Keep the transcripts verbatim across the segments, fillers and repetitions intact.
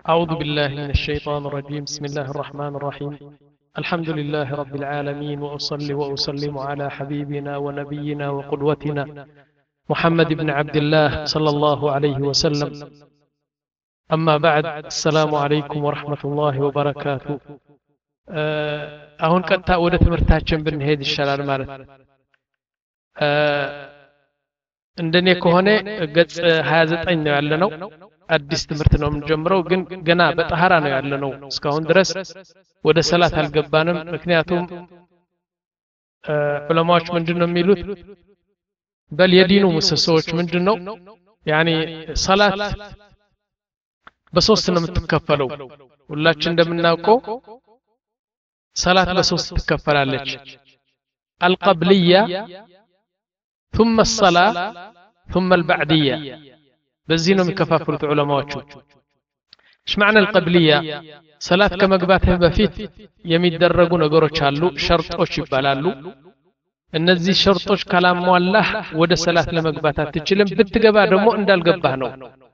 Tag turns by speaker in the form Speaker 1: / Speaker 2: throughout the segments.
Speaker 1: أعوذ بالله من الشيطان الرجيم. بسم الله الرحمن الرحيم. الحمد لله رب العالمين، وأصلي وأسلم على حبيبنا ونبينا وقدوتنا محمد بن عبد الله صلى الله عليه وسلم. أما بعد، السلام عليكم ورحمة الله وبركاته. أهون قد تأودت مرتاجن بنهيد الشلال مالت እንደኔ ከሆነ ገጽ ሃያ ዘጠኝ ነው ያለነው። አዲስ ትምህርት ነው የምንጀምረው፣ ግን ገና በጠሃራ ነው ያለነው። እስካሁን ድረስ ወደ ሰላት አልገባንም። ምክንያቱም ዑለማዎች ምንድነው የሚሉት? በል የዲኑ ምሰሶዎች ምንድነው ያኒ ሰላት በሶስት ነው የምትከፈለው። ሁላችን እንደምናውቀው ሰላት በሶስት ትከፈላለች። አልቀብልያ ثم الصلاة ثم البعدية. بزينهم يكفافلوا علماء. ايش معنى القبلية؟ صلاة كما قباتها بفيت يميدرقوا نقروش هالو شرطوش يبالالو. እነዚህ ሸርጦች ካላሟላህ ወደ ሰላት ለመግባት አትችልም። ብትገባ ደግሞ እንዳልገባህ ነው።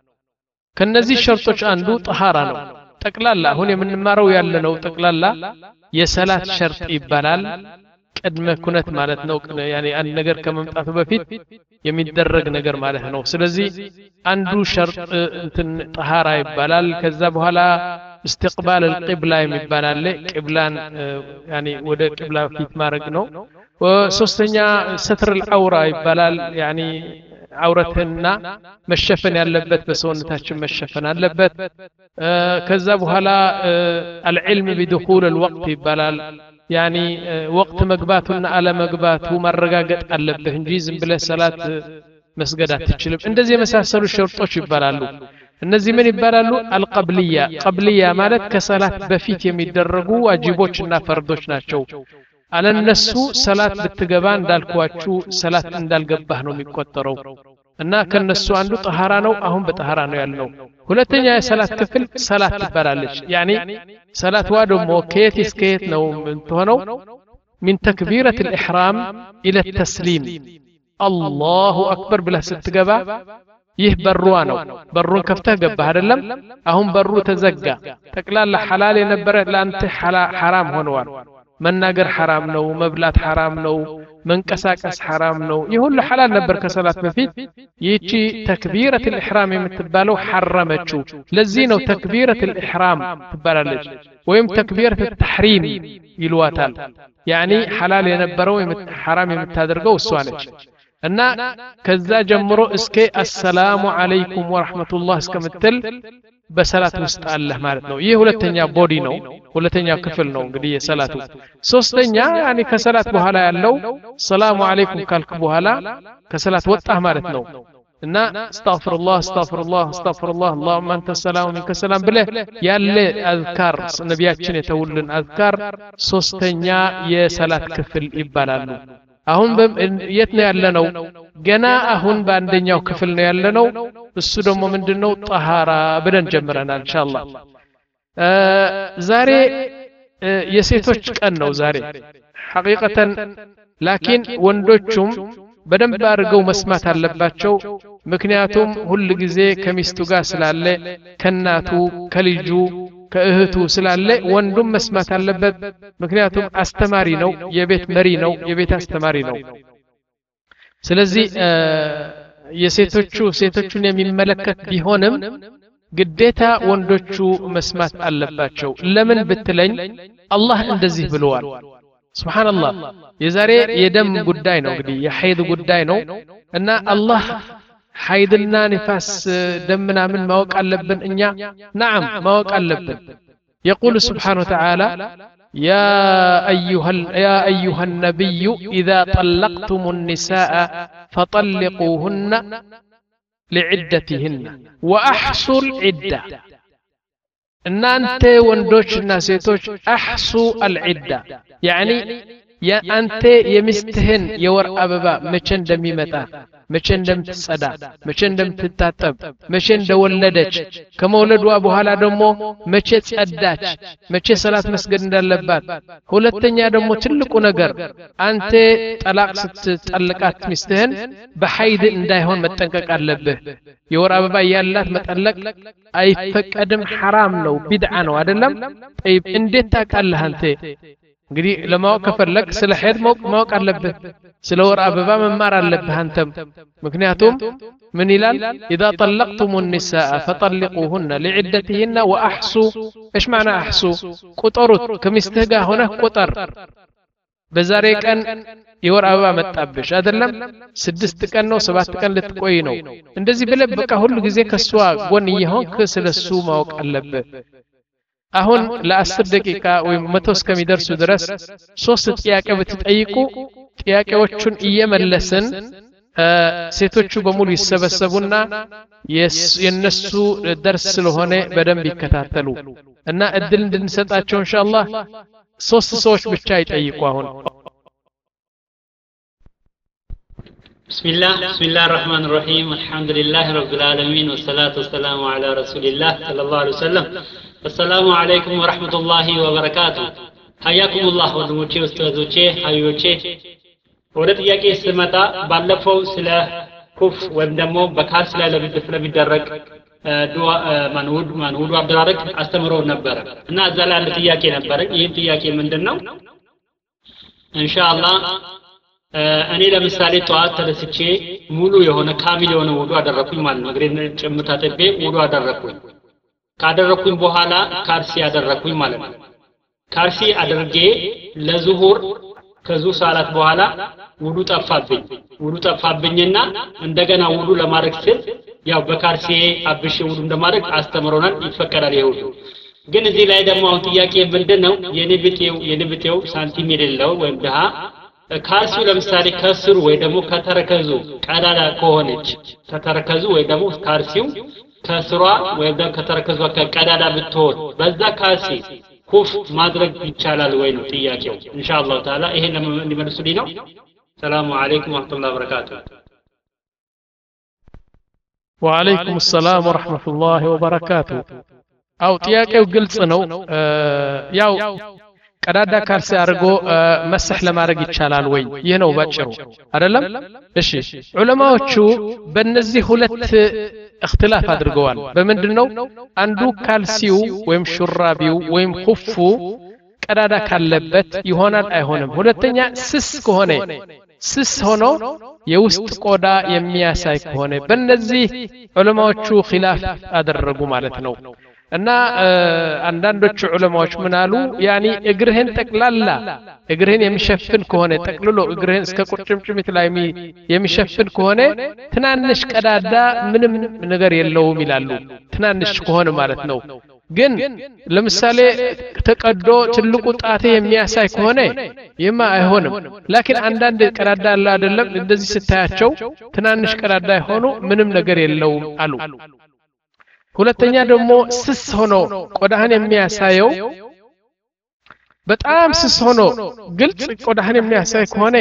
Speaker 1: ከነዚህ ሸርጦች አንዱ ጠሃራ ነው። ጠቅላላ አሁን የምንማረው ያለነው ጠቅላላ የሰላት ሸርጥ ይባላል። ቅድመ ኩነት ማለት ነው። ያኒ አንድ ነገር ከመምጣቱ በፊት የሚደረግ ነገር ማለት ነው። ስለዚህ አንዱ ሸርጥ እንትን ጠሃራ ይባላል። ከዛ በኋላ استقبال القبلة የሚባላል። ቅብላን ያኒ ወደ ቅብላ ፊት ማድረግ ነው። ወሶስተኛ ستر العورة ይባላል። ያኒ አውረትና መሸፈን ያለበት በሰውነታችን መሸፈን አለበት። ከዛ በኋላ العلم بدخول الوقت ይባላል። ያኒ ወቅት መግባቱና አለ መግባቱ ማረጋገጥ አለበት እንጂ ዝም ብለህ ሰላት መስገድ አትችልም። እንደዚህ የመሳሰሉ ሸርጦች ይባላሉ። እነዚህ ምን ይባላሉ? አልቀብልያ። ቀብልያ ማለት ከሰላት በፊት የሚደረጉ ዋጅቦችና ፈርዶች ናቸው። አለነሱ ሰላት ብትገባ እንዳልኳችሁ ሰላት እንዳልገባህ ነው የሚቆጠረው። እና ከነሱ አንዱ ጠሃራ ነው። አሁን በጠሃራ ነው ያለው። ሁለተኛ የሰላት ክፍል ሰላት ትባላለች። ያኒ ሰላት ዋ ደግሞ ከየት እስከ የት ነው የምትሆነው? من تكبيرة الإحرام إلى التسليم الله أكبر ብለህ ስትገባ ይህ በሩዋ ነው። በሩን ከፍተህ ገባህ አይደለም? አሁን በሩ ተዘጋ። ጠቅላላ ሐላል የነበረ ለአንተ ሐራም ሆነዋል። መናገር ሐራም ነው፣ መብላት ሐራም ነው፣ መንቀሳቀስ ሐራም ነው። ይህ ሁሉ ሐላል ነበር ከሰላት በፊት። ይህቺ ተክቢረቱል ኢሕራም የምትባለው ሐረመችው። ለዚህ ነው ተክቢረቱል ኢሕራም ትባላለች፣ ወይም ተክቢረቱል ተሕሪም ይሏታል። ያኒ ሐላል የነበረው ሐራም የምታደርገው እሷ ነች። እና ከዛ ጀምሮ እስከ አሰላሙ አለይኩም ወራህመቱላህ እስከምትል በሰላት ውስጥ አለ ማለት ነው። ይህ ሁለተኛ ቦዲ ነው፣ ሁለተኛ ክፍል ነው እንግዲህ የሰላቱ። ሶስተኛ ያኒ ከሰላት በኋላ ያለው ሰላሙ አለይኩም ካልክ በኋላ ከሰላት ወጣህ ማለት ነው። እና አስተግፊሩላህ አስተግፊሩላህ አስተግፊሩላህ اللهم انت السلام ومنك السلام ብለህ ያለ አዝካር ነቢያችን የተውልን አዝካር ሶስተኛ የሰላት ክፍል ይባላሉ። አሁን የት ነው ያለነው? ገና አሁን በአንደኛው ክፍል ነው ያለነው። እሱ ደግሞ ምንድነው? ጠሃራ ብለን ጀምረናል ኢንሻአላህ። ዛሬ የሴቶች ቀን ነው ዛሬ ሐቂቀተን። ላኪን ወንዶቹም በደንብ አድርገው መስማት አለባቸው። ምክንያቱም ሁሉ ጊዜ ከሚስቱ ጋር ስላለ፣ ከናቱ ከልጁ ከእህቱ ስላለ ወንዱም መስማት አለበት። ምክንያቱም አስተማሪ ነው፣ የቤት መሪ ነው፣ የቤት አስተማሪ ነው። ስለዚህ የሴቶቹ ሴቶቹን የሚመለከት ቢሆንም ግዴታ ወንዶቹ መስማት አለባቸው። ለምን ብትለኝ አላህ እንደዚህ ብለዋል። ሱብሃንአላህ። የዛሬ የደም ጉዳይ ነው እንግዲህ የሐይድ ጉዳይ ነው። እና አላህ ሐይድና ንፋስ ደምና ምን ማወቅ አለብን እኛ? نعم ማወቅ አለብን። يقول سبحانه وتعالى يا أيها يا أيها النبي إذا طلقتم النساء فطلقوهن لعدتهن وأحصوا العدة. እናንተ ወንዶችና ሴቶች አህሱ አልዒዳ ያኒ የአንተ የሚስትህን የወር አበባ መቼ እንደሚመጣ መቼ እንደምትጸዳ መቼ እንደምትታጠብ መቼ እንደወለደች ከመውለዷ በኋላ ደግሞ መቼ ጸዳች መቼ ሰላት መስገድ እንዳለባት ሁለተኛ ደግሞ ትልቁ ነገር አንተ ጠላቅ ስትጠልቃት ሚስትህን በሐይድ እንዳይሆን መጠንቀቅ አለብህ የወር አበባ ያላት መጠለቅ አይፈቀድም حرام ነው ቢድዓ ነው አይደለም طيب እንዴት ታውቃለህ አንተ እንግዲህ ለማወቅ ከፈለክ ስለ ሐይድ ማወቅ አለብህ ስለ ወር አበባ መማር አለብህ አንተም ምክንያቱም ምን ይላል اذا طلقتم النساء فطلقوهن لعدتهن واحصوا ايش معنى احصوا ቁጠሩት ከሚስትህ ጋር ሆነህ ቁጠር በዛሬ ቀን የወር አበባ መጣብሽ አይደለም ስድስት ቀን ነው ሰባት ቀን ልትቆይ ነው እንደዚህ ብለህ በቃ ሁሉ ጊዜ ከሷ ጎን ይሆንክ ስለሱ ማወቅ አለብህ አሁን ለ10 ደቂቃ ወይ መቶ እስከሚደርሱ ድረስ ሶስት ጥያቄ ብትጠይቁ ጥያቄዎቹን እየመለስን ሴቶቹ በሙሉ ይሰበሰቡና የነሱ ደርስ ስለሆነ በደንብ ይከታተሉ እና እድል እንድንሰጣቸው ኢንሻአላህ ሶስት ሰዎች ብቻ ይጠይቁ አሁን
Speaker 2: بسم الله بسم الله الرحمن الرحيم الحمد لله رب العالمين والصلاة والسلام على رسول الله صلى الله عليه وسلم السلام عليكم ورحمة الله وبركاته حياكم الله ወንድሞቼ ኡስታዞቼ ሀቢቦቼ ወደ ጥያቄ ስመጣ ባለፈው ስለ ኩፍ ወይም ደግሞ በካልስ ላይ ለሚደረግ ዱዓ ማንውድ ማንውድ አደራረግ አስተምረው ነበር እና እዛ ላይ አንድ ጥያቄ ነበር ይህ ጥያቄ ምንድነው ኢንሻአላህ እኔ ለምሳሌ ጧት ተነስቼ ሙሉ የሆነ ካሚል የሆነ ውዱ አደረኩኝ ማለት ነው እግሬን ጭምታ ተቤ ውዱ አደረኩኝ ካደረኩኝ በኋላ ካልሲ አደረኩኝ ማለት ነው ካልሲ አድርጌ ለዙሁር ከዙ ሰላት በኋላ ውዱ ጠፋብኝ ውዱ ጠፋብኝና እንደገና ውዱ ለማድረግ ስል ያው በካልሲ አብሽ ውዱ እንደማድረግ አስተምሮናል ይፈቀዳል ይሁዱ ግን እዚህ ላይ ደግሞ አሁን ጥያቄ ምንድነው የንብቴው የንብቴው ሳንቲም የሌለው ወይም ደሃ ካልሲው ለምሳሌ ከስሩ ወይ ደግሞ ከተረከዙ ቀዳዳ ከሆነች ከተረከዙ ወይ ደግሞ ካልሲው ከስሯ ወይ ደግሞ ከተረከዙ ከቀዳዳ ብትሆን በዛ ካልሲ ኩፍ ማድረግ ይቻላል ወይ ነው ጥያቄው ኢንሻአላህ ተዓላ ይሄን ለመልሱልኝ ነው ሰላም አለይኩም ወራህመቱላሂ ወበረካቱሁ
Speaker 1: ወአለይኩም ሰላም ወራህመቱላሂ ወበረካቱሁ አው ጥያቄው ግልጽ ነው ያው ቀዳዳ ካልሲ አድርጎ መስህ ለማድረግ ይቻላል ወይ ይሄ ነው ባጭሩ አይደለም እሺ ዑለማዎቹ በእነዚህ ሁለት اختلاف አድርገዋል በመንድነው አንዱ ካልሲው ወይም ሹራቢው ወይም ኩፉ ቀዳዳ ካለበት ይሆናል አይሆንም ሁለተኛ ስስ ከሆነ ስስ ሆኖ የውስጥ ቆዳ የሚያሳይ ከሆነ በእነዚህ ዑለማዎቹ ኺላፍ አደረጉ ማለት ነው እና አንዳንዶቹ ዑለማዎች ምን አሉ ያኒ እግርህን ጠቅላላ እግርህን የሚሸፍን ከሆነ ጠቅልሎ እግርህን እስከ ቁርጭምጭሚት ላይ የሚሸፍን ከሆነ ትናንሽ ቀዳዳ ምንም ነገር የለውም ይላሉ ትናንሽ ከሆነ ማለት ነው ግን ለምሳሌ ተቀዶ ትልቁ ጣቴ የሚያሳይ ከሆነ ይማ አይሆንም ላኪን አንዳንድ ቀዳዳ አለ አይደለም እንደዚህ ስታያቸው ትናንሽ ቀዳዳ ሆኖ ምንም ነገር የለውም አሉ ሁለተኛ ደግሞ ስስ ሆኖ ቆዳህን የሚያሳየው በጣም ስስ ሆኖ ግልጽ ቆዳህን የሚያሳይ ከሆነ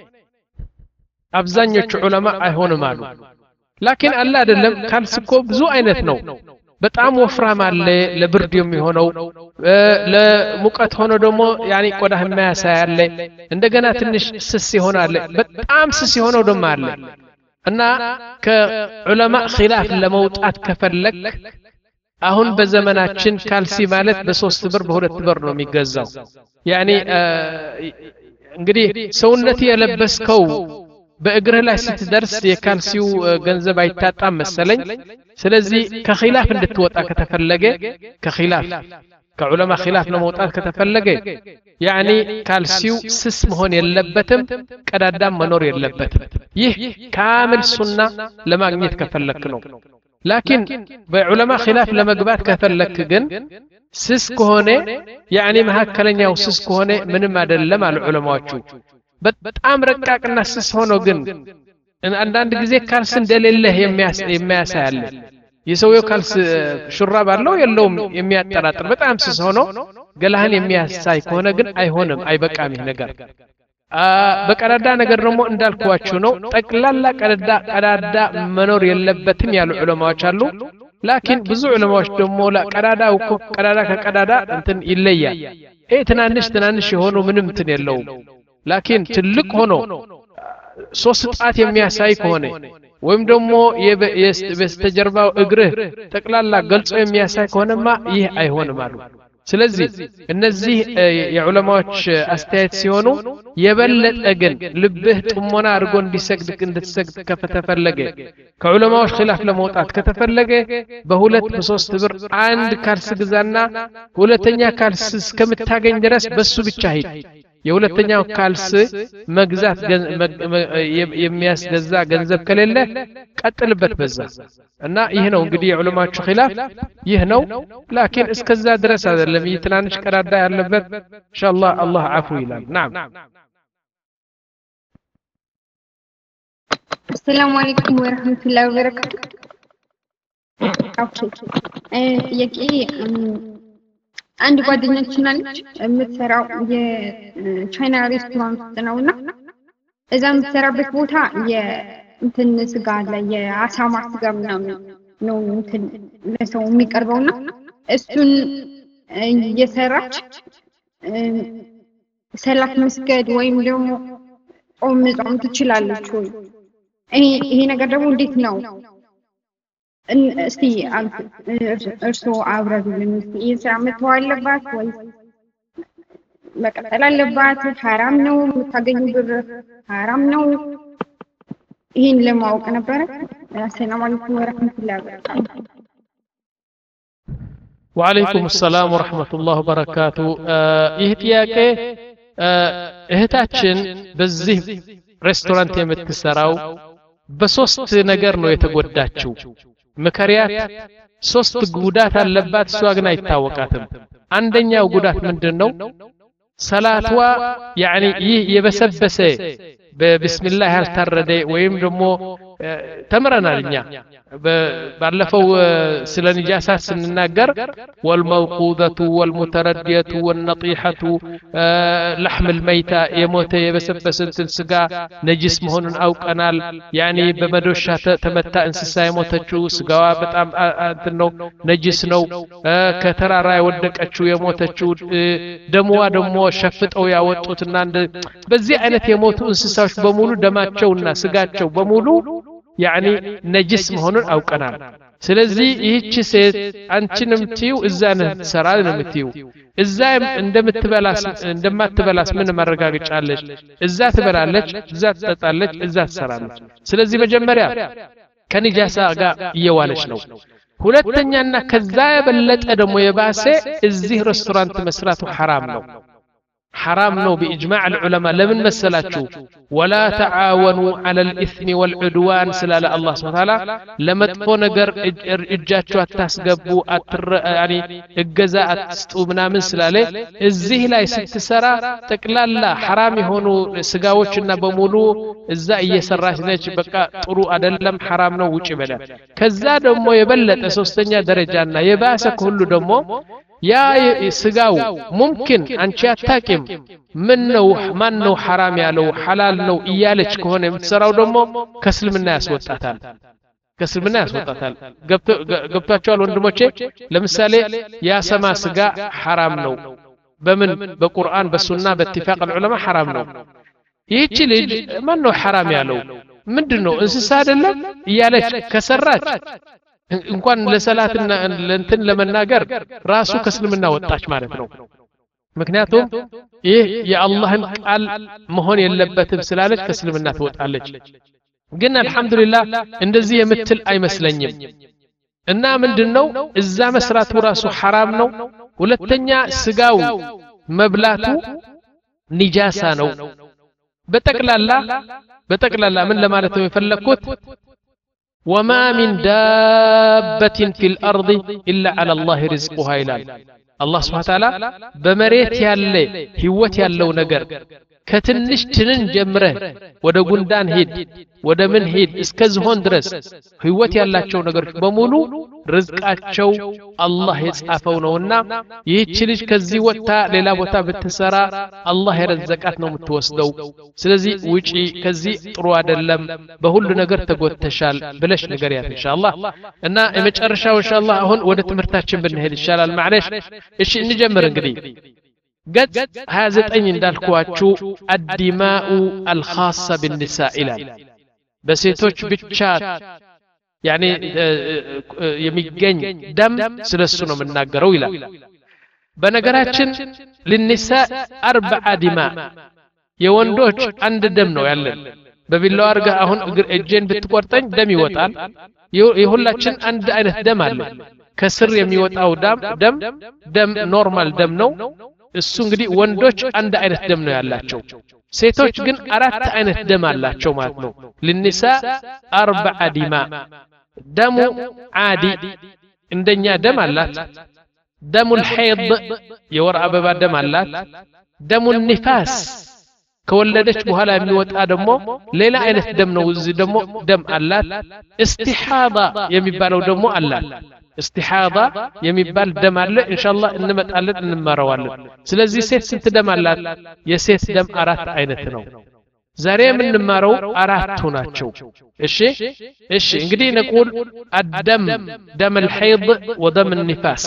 Speaker 1: አብዛኞቹ ዑለማ አይሆንም አሉ ላኪን አለ አይደለም ካልስኮ ብዙ አይነት ነው በጣም ወፍራም አለ ለብርድ የሚሆነው ለሙቀት ሆኖ ደግሞ ያኒ ቆዳህ የሚያሳይ አለ እንደገና ትንሽ ስስ ይሆናል በጣም ስስ ይሆነው ደግሞ አለ እና ከዑለማ ኺላፍ ለመውጣት ከፈለክ አሁን በዘመናችን ካልሲ ማለት በሶስት ብር በሁለት ብር ነው የሚገዛው ያኒ እንግዲህ ሰውነት የለበስከው በእግርህ ላይ ስትደርስ የካልሲው ገንዘብ አይታጣም መሰለኝ ስለዚህ ከኺላፍ እንድትወጣ ከተፈለገ ከኺላፍ ከዑለማ ኺላፍ ለመውጣት ከተፈለገ ያኒ ካልሲው ስስ መሆን የለበትም ቀዳዳም መኖር የለበትም ይህ ካምል ሱና ለማግኘት ከፈለክ ነው ላኪን በዑለማ ኺላፍ ለመግባት ከፈለክ ግን ስስ ከሆነ ያኒ መሐከለኛው ስስ ከሆነ ምንም አይደለም አሉ ዑለማዎቹ በጣም ረቃቅና ስስ ሆኖ ግን አንዳንድ ጊዜ ካልስ እንደሌለህ የሚያሳያል የሰውየው ካልስ ሹራብ አለው የለውም የሚያጠራጥር በጣም ስስ ሆኖ ገላህን የሚያሳይ ከሆነ ግን አይሆንም አይበቃም ይህ ነገር በቀዳዳ ነገር ደግሞ እንዳልኳችሁ ነው ጠቅላላ ቀዳዳ ቀዳዳ መኖር የለበትም ያሉ ዑለማዎች አሉ ላኪን ብዙ ዑለማዎች ደግሞ ለቀዳዳው ቀዳዳ ከቀዳዳ እንትን ይለያል ይሄ ትናንሽ ትናንሽ የሆኑ ምንም እንትን የለውም ላኪን ትልቅ ሆኖ ሶስት ጣት የሚያሳይ ከሆነ ወይም ደግሞ የበስተጀርባው እግርህ ጠቅላላ ገልጾ የሚያሳይ ከሆነማ ይህ አይሆንም አሉ ስለዚህ እነዚህ የዑለማዎች አስተያየት ሲሆኑ የበለጠ ግን ልብህ ጥሞና አድርጎ እንዲሰግድ እንድትሰግድ ከተፈለገ ከዑለማዎች ኺላፍ ለመውጣት ከተፈለገ በሁለት በሶስት ብር አንድ ካልስ ግዛና ሁለተኛ ካልስ እስከምታገኝ ድረስ በሱ ብቻ ሂድ የሁለተኛው ካልስ መግዛት የሚያስገዛ ገንዘብ ከሌለ ቀጥልበት በዛ እና ይሄ ነው እንግዲህ የዑለማዎች ኺላፍ ይህ ነው ላኪን እስከዛ ድረስ አይደለም ይትናንሽ ቀዳዳ ያለበት ኢንሻአላህ አላህ አፉ ይላል نعم
Speaker 3: السلام عليكم ورحمة الله وبركاته ኦኬ ጥያቄ አንድ ጓደኛችን አለች የምትሰራው የቻይና ሬስቶራንት ውስጥ ነውና እዛ የምትሰራበት ቦታ የእንትን ስጋ አለ የአሳማ ስጋ ምናምን ነው እንትን ለሰው የሚቀርበውና እሱን እየሰራች ሰላት መስገድ ወይም ደግሞ ጾም መጾም ትችላለች ወይ ይሄ ነገር ደግሞ እንዴት ነው እስቲ እርሶ አብራሩልን እስቲ የስራ መተዋለባት ወይ መቀጠል አለባት حرام ነው የምታገኙ ብር حرام ነው ይሄን ለማወቅ ነበር السلام عليكم ورحمة الله وبركاته
Speaker 1: وعليكم السلام ورحمة الله وبركاته ይህ ጥያቄ እህታችን በዚህ ሬስቶራንት የምትሰራው በሶስት ነገር ነው የተጎዳችው መከሪያት ሶስት ጉዳት አለባት እሷ ግን አይታወቃትም አንደኛው ጉዳት ምንድነው ሰላትዋ يعني ይህ የበሰበሰ በቢስሚላህ ያልታረደ ወይም ደግሞ ተምረናልኛ ባለፈው ስለ ንጃሳ ስንናገር والموقوذة والمتردية والنطيحة لحم الميتة يموت يبسبس ስጋ ነጅስ መሆኑን አውቀናል يعني በመዶሻ ተመታ እንስሳ የሞተችው ስጋዋ በጣም እንትን ነው ነጅስ ነው ከተራራ የወደቀችው የሞተችው ደምዋ ደግሞ ሸፍጠው ያወጡትና በዚህ አይነት የሞቱ እንስሳዎች በሙሉ ደማቸውና ስጋቸው በሙሉ يعني ነጅስ መሆኑን አውቀናል ስለዚህ ይህች ሴት አንቺንም ትዩ እዛ ነው ተሰራል ነው የምትዩ እዛ እንደምትበላስ እንደማትበላስ ምን ማረጋገጫለሽ እዛ ትበላለች እዛ ትጠጣለች እዛ ትሰራለች ስለዚህ መጀመሪያ ከንጃሳ ጋር እየዋለች ነው ሁለተኛና ከዛ የበለጠ ደግሞ የባሰ እዚህ ሬስቶራንት መስራቱ حرام ነው حرام نو بإجماع العلماء لمن مسلاتشو ولا تعاونوا على الإثم والعدوان سلال الله سبحانه وتعالى لما تكون نجر إجاتشو التسقبو أتر يعني الجزاء تستوبنا من سلاله الزه لا يستسرى تقلال لا حرام هونو سقاوشنا بمولو الزا يسراش نيش بقى طرو أدلم حرام نو وچ بلا كذا دمو يبلت أسوستنيا درجانا يباسك كله دمو يا سقاو ممكن أنشي أتاكم منو منو حرام يالو حلال نو إيالك كهونه متسراو دمو كسل من الناس وطاتال كسل من الناس وطاتال قبطاتشو الوندموشي لمثالي يا سما سقا حرام نو بمن بقرآن بالسنة باتفاق العلماء حرام نو يجي لج منو حرام يالو مندنو انسسا دلم إيالك كسراج እንኳን ለሰላትና ለእንትን ለመናገር ራሱ ከእስልምና ወጣች ማለት ነው ምክንያቱም ይህ የአላህን ቃል መሆን የለበትም ስላለች ከእስልምና ትወጣለች ግን አልহামዱሊላህ እንደዚህ የምትል አይመስለኝም እና ምንድነው እዛ መስራቱ ራሱ حرام ነው ሁለተኛ ስጋው መብላቱ ንጃሳ ነው በጠቅላላ በጠቅላላ ምን ለማለት ነው የፈለኩት وما من دابة في الأرض إلا على الله رزقها إلال الله سبحانه وتعالى بمريت يالله هوت يالله نجر ከትንሽ ትንን ጀምረህ ወደ ጉንዳን ሄድ ወደ ምን ሄድ እስከ ዝሆን ድረስ ህይወት ያላቸው ነገሮች በሙሉ ርዝቃቸው አላህ የጻፈው ነውና ይህች ልጅ ከዚህ ወጣ ሌላ ቦታ ብትሰራ አላህ የረዘቃት ነው የምትወስደው ስለዚህ ውጪ ከዚህ ጥሩ አይደለም በሁሉ ነገር ተጎተሻል ብለሽ ነገር ያ ኢንሻአላህ እና የመጨረሻው ኢንሻአላህ አሁን ወደ ትምህርታችን ብንሄድ ይሻላል ማለሽ እሺ እንጀምር እንግዲህ قد هذا الأين دالكواتشو الدماء الخاصة بالنساء إلى بسيتوش بتشات يعني يميجن دم سلسلنا من ناقروا إلى بنقراتشن للنساء أربع دماء يوندوش عند دمنو يعلن ببيلو أرجع هون الجين بتقورتين دم يوطان يهولاتشن عند أين دم على كسر يميوت أو دم دم دم نورمال دم نو እሱ እንግዲህ ወንዶች አንድ አይነት ደም ነው ያላቸው ሴቶች ግን አራት አይነት ደም አላቸው ማለት ነው ለኒሳ አርባዓ ዲማ ደሙ ዓዲ እንደኛ ደም አላት ደሙ الحيض የወር አበባ ደም አላት ደሙ النفاس ከወለደች በኋላ የሚወጣ ደግሞ ሌላ አይነት ደም ነው እዚህ ደግሞ ደም አላት استحاضة የሚባለው ደግሞ አላት استحاضة يميبال دم الله إن شاء الله إنما تقلد إنما روالد سلزي سيت سنت دم الله يسيت دم أرات عينتنا زاري من نمارو أرات هناتشو إيشي إيشي إنجدي نقول الدم دم الحيض ودم النفاس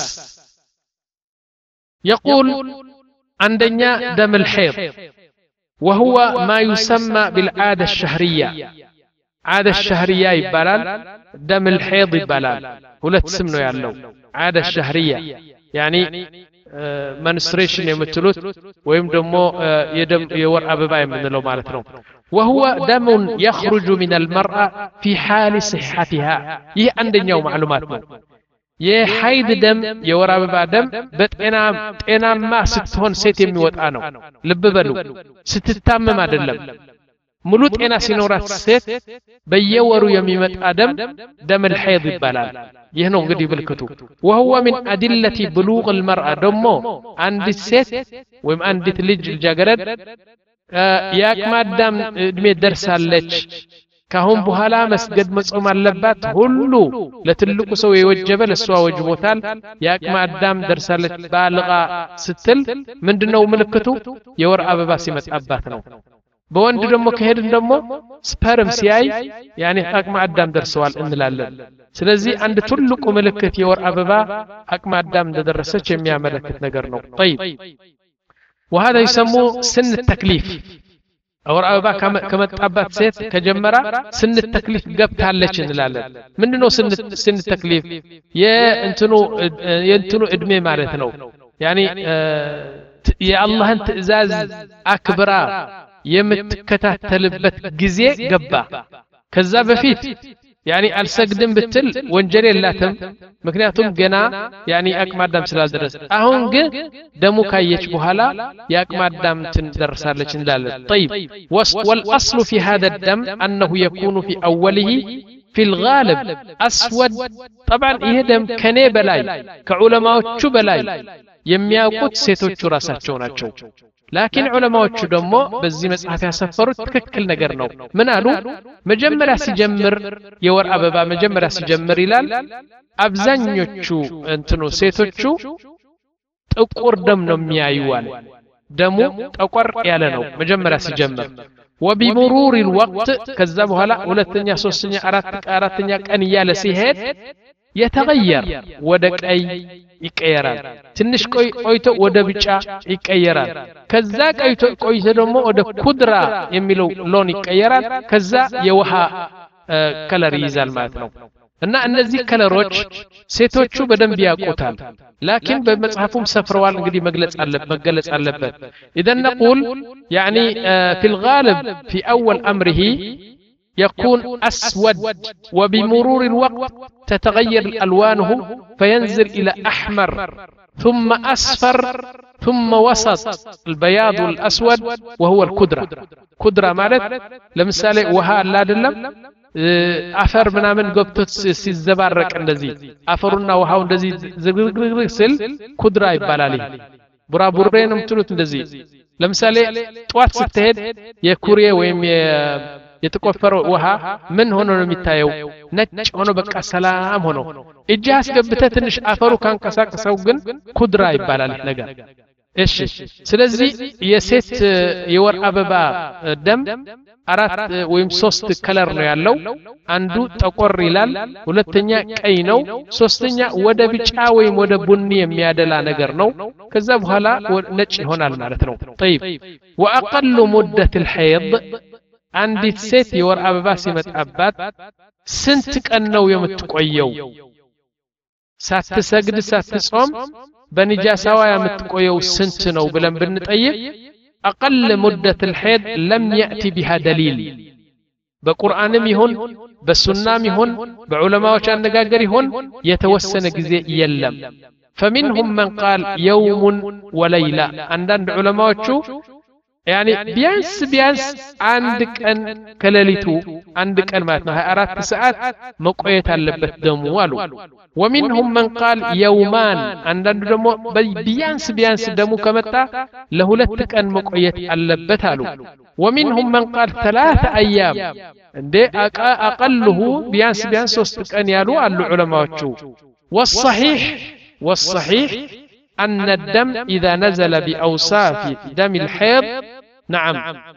Speaker 1: يقول عندنا دم الحيض وهو ما يسمى بالعادة الشهرية عادة الشهرية يبالال دم الحيض يبالال ሁለት ስም ነው ያለው عادة الشهرية يعني منستريشن የምትሉት ወይም ደግሞ የደም የወር አበባ የምንለው ማለት ነው وهو دم يخرج من المرأة في حال صحتها ይህ አንደኛው ማዕሉማት ነው የሐይድ ደም የወር አበባ ደም በጤና ጤናማ ስትሆን ሴት የሚወጣ ነው ልብ በሉ ስትታመም አይደለም ሙሉ ጤና ሲኖራት ሴት በየወሩ የሚመጣ ደም ደም الحيض ይባላል ይህ ነው እንግዲህ ብልክቱ وهو من أدلة بلوغ المرأة ደሞ አንዲት ሴት ወይም አንዲት ልጅ ልጃገረድ ያቅመ አዳም እድሜ ደርሳለች ካሁን በኋላ መስገድ መጾም አለባት ሁሉ ለትልቁ ሰው የወጀበ ለሷ ወጅቦታል ያቅመ አዳም ደርሳለች ባልጋ ስትል ምንድነው ምልክቱ የወር አበባ ሲመጣባት ነው በወንድ ደግሞ ከሄድን ደግሞ ስፐርም ሲያይ ያኒ አቅመ አዳም ደርሰዋል እንላለን ስለዚህ አንድ ትልቁ ምልክት የወር አበባ አቅመ አዳም እንደደረሰች የሚያመለክት ነገር ነው طيب وهذا يسمى سن التكليف የወር አበባ ከመጣባት ሴት ከጀመራ ስን التكليف ገብታለች እንላለን ምንድነው ስን ስን التكليف የእንትኑ የእንትኑ እድሜ ማለት ነው ያኒ የአላህን ትእዛዝ አክብራ የምትከታተልበት ጊዜ ገባ ከዛ በፊት ያኒ አልሰግድም ብትል ወንጀል የላትም ምክንያቱም ገና ያኒ አቅመ አዳም ስላልደረሰ አሁን ግን ደሙ ካየች በኋላ የአቅመ አዳም ትደርሳለች እንላለን طيب والاصل في هذا الدم انه يكون في اوله في الغالب اسود طبعا ይሄ ደም ከኔ በላይ ከዑለማዎቹ በላይ የሚያውቁት ሴቶቹ ራሳቸው ናቸው لكن علماءዎቹ ደግሞ በዚህ መጽሐፍ ያሰፈሩት ትክክል ነገር ነው ምን አሉ መጀመሪያ ሲጀምር የወር አበባ መጀመሪያ ሲጀምር ይላል አብዛኞቹ እንትኑ ሴቶቹ ጥቁር ደም ነው የሚያዩዋል ደሙ ጠቆር ያለ ነው መጀመሪያ ሲጀምር وبمرور الوقت ከዛ በኋላ ሁለተኛ ሶስተኛ አራት አራተኛ ቀን ያለ ሲሄድ يتغير ወደ ቀይ ይቀየራል ትንሽ ቆይ ቆይቶ ወደ ቢጫ ይቀየራል ከዛ ቆይቶ ቆይቶ ደግሞ ወደ ኩድራ የሚለው ሎን ይቀየራል ከዛ የውሃ ከለር ይዛል ማለት ነው እና እነዚህ ከለሮች ሴቶቹ በደንብ ያቆታል لكن በመጽሐፉም ሰፍረዋል እንግዲህ መግለጽ አለበት መገለጽ አለበት اذا نقول يعني في الغالب في اول امره يكون أسود وبمرور الوقت تتغير ألوانه فينزل إلى أحمر ثم أصفر ثم وسط البياض والأسود وهو الكدرة كدرة مالت لمثال وها لا دلم أفر منا من قبطت سيزبارك اندزي أفرنا وها اندزي زغرغرغ سل كدرة يبالالي برا برين متلوت اندزي ለምሳሌ ጧት ስትሄድ የኩሬ ወይም የተቆፈረው ውሃ ምን ሆኖ ነው የሚታየው? ነጭ ሆኖ በቃ ሰላም ሆኖ እጅህ አስገብተህ ትንሽ አፈሩ ካንቀሳቀሰው ግን ኩድራ ይባላል ነገር። እሺ ስለዚህ የሴት የወር አበባ ደም አራት ወይም ሶስት ከለር ነው ያለው። አንዱ ጠቆር ይላል፣ ሁለተኛ ቀይ ነው፣ ሶስተኛ ወደ ቢጫ ወይም ወደ ቡኒ የሚያደላ ነገር ነው። ከዛ በኋላ ነጭ ይሆናል ማለት ነው። طيب واقل مده الحيض አንዲት ሴት የወር አበባ ሲመጣባት ስንት ቀን ነው የምትቆየው? ሳትሰግድ ሳትጾም በንጃሳዋ የምትቆየው ስንት ነው ብለን ብንጠይቅ أقل مدة الحيض لم يأتي بها دليل بقرآنم يهون بسنام يهون بعلماء وشان نقاقر يهون يتوسن جزء يلم فمنهم من قال يوم وليلة عندنا علماء وشو يعني بيانس بيانس عندك أن كلاليتو عندك أن ماتنا هاي أرات ساعات مقوية اللبت دموالو ومنهم من قال يومان عندنا دمو بيانس بيانس دمو كمتا لهلتك أن مقوية اللبتالو ومنهم من قال ثلاثة أيام دي أقله بيانس بيانس وستك أن يالو على العلماء وشو والصحيح والصحيح أن الدم إذا نزل بأوصاف دم الحيض نعم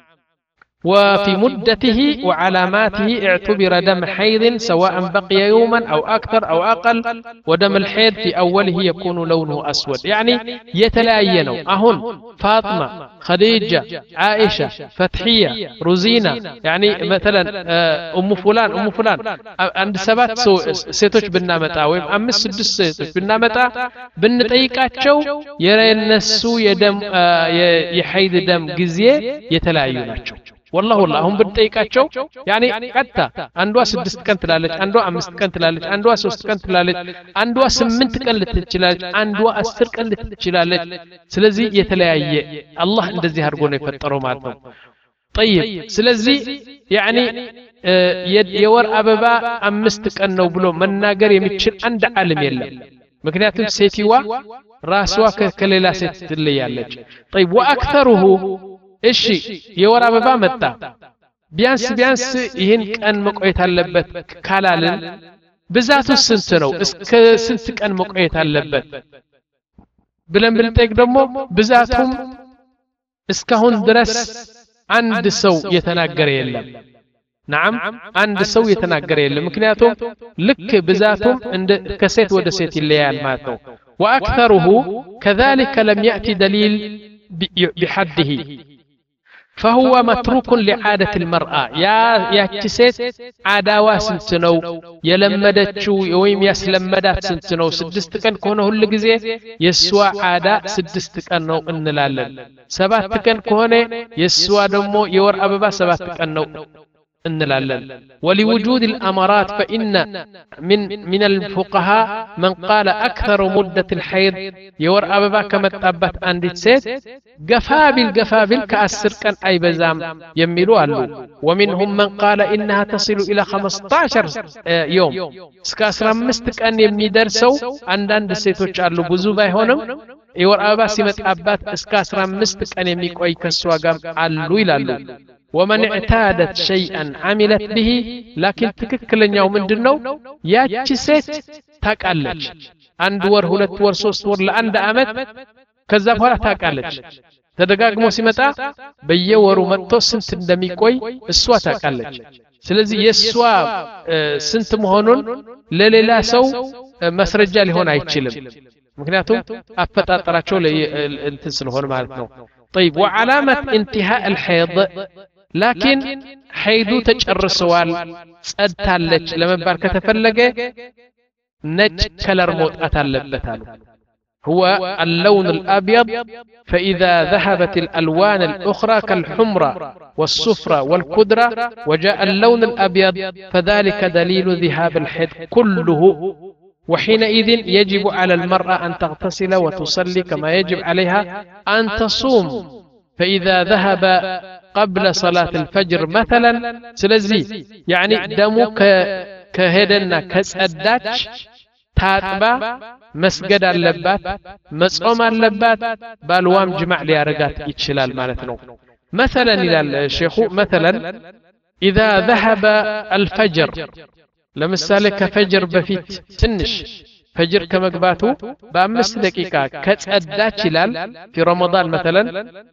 Speaker 1: وفي مدته وعلاماته اعتبر دم حيض سواء بقي يوما أو أكثر أو أقل ودم الحيض في أوله يكون لونه أسود يعني يتلاينوا أهن فاطمة خديجة عائشة فتحية روزينا يعني مثلا أم فلان أم فلان عند سبات سيتوش بالنامتا ويم أمس سدس سيتوش بالنامتا بنتأيكاتشو يرى النسو يدم يحيد دم جزية يتلايناتشو والله والله هم بنتأيكاتشو يعني حتى عندوا سدس كان تلالج عندوا أمس كان تلالج عندوا سوست كان تلالج عندوا سمنت كان لتتشلالج عندوا أسر كان لتتشلالج سلزي يتلاي الله እንደዚህ አድርጎ ነው የፈጠረው ማለት ነው። طيب ስለዚህ يعني የወር አበባ አምስት ቀን ነው ብሎ መናገር የሚችል አንድ ዓለም የለም። ምክንያቱም ሴቲዋ ራስዋ ከሌላ ሴት ትለያለች። طيب واكثره እሺ የወር አበባ መጣ ቢያንስ ቢያንስ ይህን ቀን መቆየት አለበት ካላልን ብዛቱ ስንት ነው? እስከ ስንት ቀን መቆየት አለበት ብለን ብንጠይቅ ደግሞ ብዛቱም እስካሁን ድረስ አንድ ሰው የተናገረ የለም። نعم አንድ ሰው የተናገረ የለም። ምክንያቱም ልክ ብዛቱም እንደ ከሴት ወደ ሴት ይለያል ማለት ነው። واكثره كذلك لم يأتي دليل بحده فهو متروك لعادة المرأة يا يا تسيت عادوا سنتنو يلمدتشو ويم يسلمدات سنتنو سدست كان كونه كل غزي يسوا عادا سدست كان نو انلالن سبات كان كونه يسوا دمو يور ابابا سبات كان نو انلالن ولوجود الامارات فان من من الفقهاء من قال اكثر مدة الحيض يور ابابا كما تطبت عندت سيت قفابل قفابل كأسر كان أي بزام يميلوا له ومنهم من قال إنها تصل إلى خمسة عشر يوم سكاسر مستك أن يمي درسو عندن دسيتوش على بزوبة هونم يور أبا سمت أبات سكاسر مستك أن يمي كوي كسواقام على إلى ومن اعتادت شيئا عملت به لكن تككلن يوم دنو ياتش سيت تاكالج عند ور هلت ور سوست ور لعند أمت ከዛ በኋላ ታውቃለች ተደጋግሞ ሲመጣ በየወሩ መጥቶ ስንት እንደሚቆይ እሷ ታውቃለች። ስለዚህ የሷ ስንት መሆኑን ለሌላ ሰው መስረጃ ሊሆን አይችልም። ምክንያቱም አፈጣጠራቸው እንትን ስለሆነ ማለት ነው። طيب وعلامة انتهاء الحيض لكن حيض ተጨርሰዋል ጸድታለች ለመባል ከተፈለገ ነጭ ከለር መውጣት አለበት አሉ። هو اللون الأبيض فإذا ذهبت الألوان الأخرى كالحمرة والصفرة والكدرة وجاء اللون الأبيض فذلك دليل ذهاب الحيض كله وحينئذ يجب على المرأة أن تغتسل وتصلي كما يجب عليها أن تصوم فإذا ذهب قبل صلاة الفجر مثلا سلزي يعني دمك كهدنا كسأداتش ታጥባ መስገድ አለባት መጾም አለባት ባልዋም ጅማዕ ሊያረጋት ይችላል ማለት ነው مثلا ይላል ሼኹ مثلا اذا ذهب الفجر ለምሳሌ ከፈጅር በፊት ትንሽ ፈጅር ከመግባቱ በአምስት ደቂቃ ከጸዳች ይላል في رمضان مثلا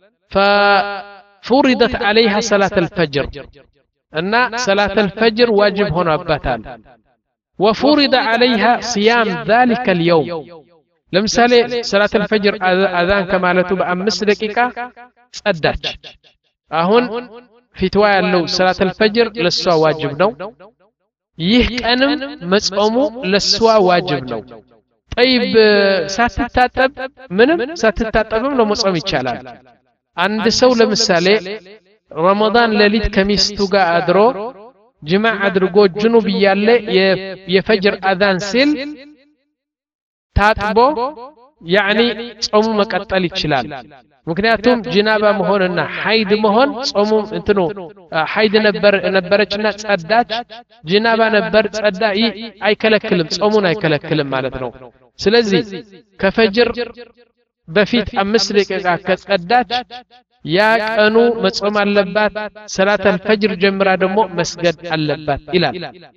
Speaker 1: ففرضت عليها صلاة الفجر ان صلاة الفجر واجب ሆኖባታል وفرض عليها صيام ذلك اليوم ለምሳሌ صلاة الفجر اذان ከማለቱ በአምስት ደቂቃ ጸዳች አሁን ፊትዋ ያለው صلاة الفجر ለሷ ዋጅብ ነው ይህ ቀንም መጾሙ ለሷ ዋጅብ ነው طيب ሳትታጠብ ምንም ሳትታጠብም ለመጾም ይቻላል አንድ ሰው ለምሳሌ ረመዳን ሌሊት ከሚስቱ ጋር አድሮ ጅማዕ አድርጎ ጅኑብ ያለ የፈጅር አዛን ሲል ታጥቦ ያኒ ጾሙ መቀጠል ይችላል ምክንያቱም ጅናባ መሆንና ሐይድ መሆን ጾሙ እንትኑ ሐይድ ነበር ነበረችና ጸዳች ጅናባ ነበር ጸዳ አይከለክልም ጾሙን አይከለክልም ማለት ነው ስለዚህ ከፈጅር በፊት አምስት ደቂቃ ከጸዳች ያ ቀኑ መጾም አለባት ሰላተ الفجر ጀምራ ደግሞ መስገድ አለባት ይላል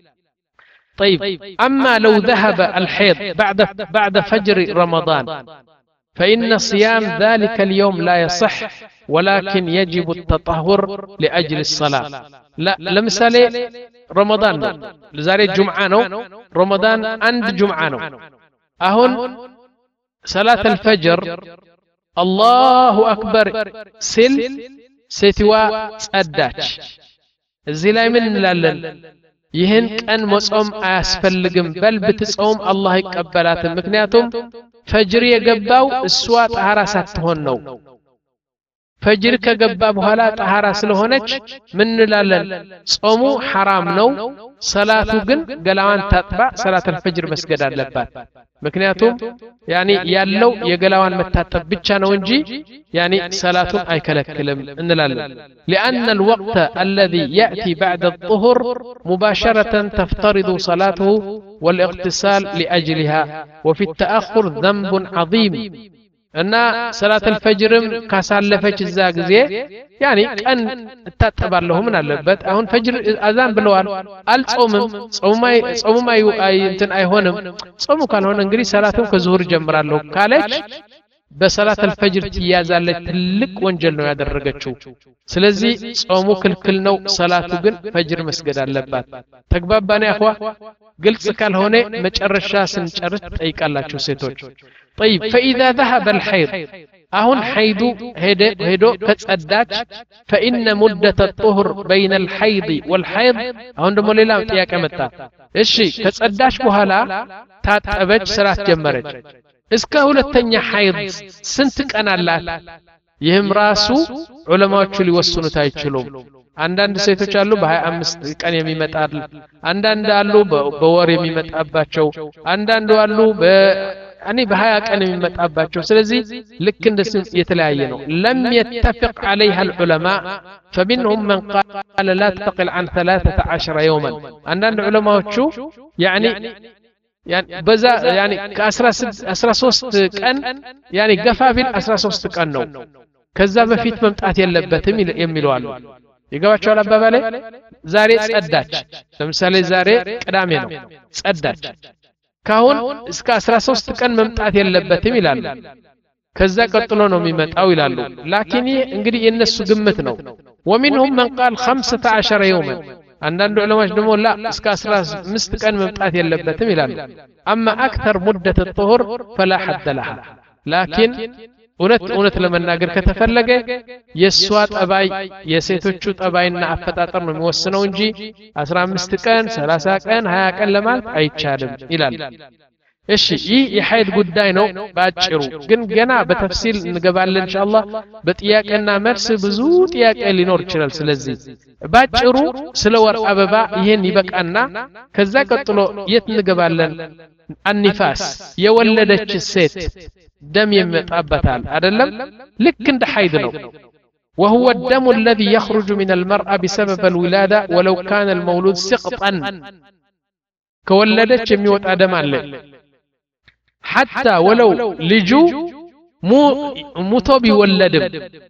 Speaker 1: طيب اما لو ذهب الحيض بعد بعد فجر رمضان فإن صيام ذلك اليوم لا يصح ولكن يجب التطهر لأجل الصلاة لا لمثالي رمضان لزاري جمعة نو رمضان عند جمعة نو أهون صلاة الفجر الله أكبر سل ستوا صداش الزلاي من لالن ይህን ቀን መጾም አያስፈልግም በል ብትጾም አላህ ይቀበላት ምክንያቱም ፈጅር የገባው እሷ ጣሃራ ሳትሆን ነው ፈጅር ከገባ በኋላ ጣሃራ ስለሆነች ምን እንላለን ጾሙ حرام ነው ሰላቱ ግን ገላዋን ታጥባ ሰላት الفجر መስገድ አለባት ምክንያቱም ያኒ ያለው የገላዋን መታጠብ ብቻ ነው እንጂ ያኒ ሰላቱን አይከለክልም እንላለን لأن الوقت الذي يأتي بعد الظهر مباشرة تفترض صلاته والاغتسال لأجلها وفي التأخر ذنب عظيم እና ሰላት الفجر ካሳለፈች እዛ ጊዜ ያኒ ቀን ተጣጣባለሁ ምን አለበት አሁን ፈጅር አዛን ብለዋል አልጾምም ጾማይ ጾማይ አይ እንትን አይሆንም ጾሙ ካልሆነ እንግዲህ ሰላቱን ከዙሁር ጀምራለሁ ካለች በሰላት الفجر ትያዛለች ትልቅ ወንጀል ነው ያደረገችው ስለዚህ ጾሙ ክልክል ነው ሰላቱ ግን ፈጅር መስገድ አለባት ተግባባን ያخوا ግልጽ ካልሆነ መጨረሻ ስንጨርስ ጠይቃላችሁ ሴቶች طيب فإذا ذهب الحيض أهون حيض هدو هدو كتصداج فإن مدة الطهر بين الحيض والحيض أهون دمو ليلا تياك متى إشي كتصداج بهلا تاتبج سرات جمرج اسكا ሁለተኛ حيض سنتك أنا اللات يهم راسو علماء تشلي وسنو تايتشلوم አንዳንድ ሴቶች አሉ በ25 ቀን የሚመጣል አንዳንድ አሉ በወር የሚመጣባቸው አንዳንዱ አሉ በ እኔ በ20 ቀን የሚመጣባቸው ስለዚህ ልክ እንደዚህ የተለያየ ነው لم يتفق عليها العلماء فمنهم من قال لا تقل عن ثلاثة عشر يوما አንዳንድ ዑለማዎቹ يعني يعني በዛ يعني ከ13 ቀን يعني ገፋቢል አስራ ሶስት ቀን ነው ከዛ በፊት መምጣት የለበትም የሚሉ አሉ ይገባቸዋል አባባሌ ዛሬ ጸዳች ለምሳሌ ዛሬ ቅዳሜ ነው ጸዳች ካሁን እስከ አስራ ሶስት ቀን መምጣት የለበትም ይላሉ ከዛ ቀጥሎ ነው የሚመጣው ይላሉ ላኪን እንግዲህ የነሱ ግምት ነው ومنهم من قال خمسة عشر يوما አንዳንድ ዑለማዎች ደግሞ ላ እስከ አስራ አምስት ቀን መምጣት የለበትም ይላሉ اما اكثر مدة الطهر فلا حد لها لكن እውነት እውነት ለመናገር ከተፈለገ የሷ ጠባይ የሴቶቹ ጠባይና አፈጣጠር ነው የሚወስነው እንጂ አስራ አምስት ቀን ሰላሳ ቀን ሀያ ቀን ለማለት አይቻልም ይላል እሺ ይህ የሐይድ ጉዳይ ነው ባጭሩ ግን ገና በተፍሲል እንገባለን ኢንሻአላህ በጥያቄና መልስ ብዙ ጥያቄ ሊኖር ይችላል ስለዚህ ባጭሩ ስለ ወር አበባ ይሄን ይበቃና ከዛ ቀጥሎ የት እንገባለን النفاس የወለደች ሴት دم يمطابتال ادلم لك عند حيض نو وهو الدم الذي يخرج من المرأة بسبب الولادة ولو كان المولود سقطا كولدت يميوط ادم አለ حتى ولو لجو مو موتو بيولدم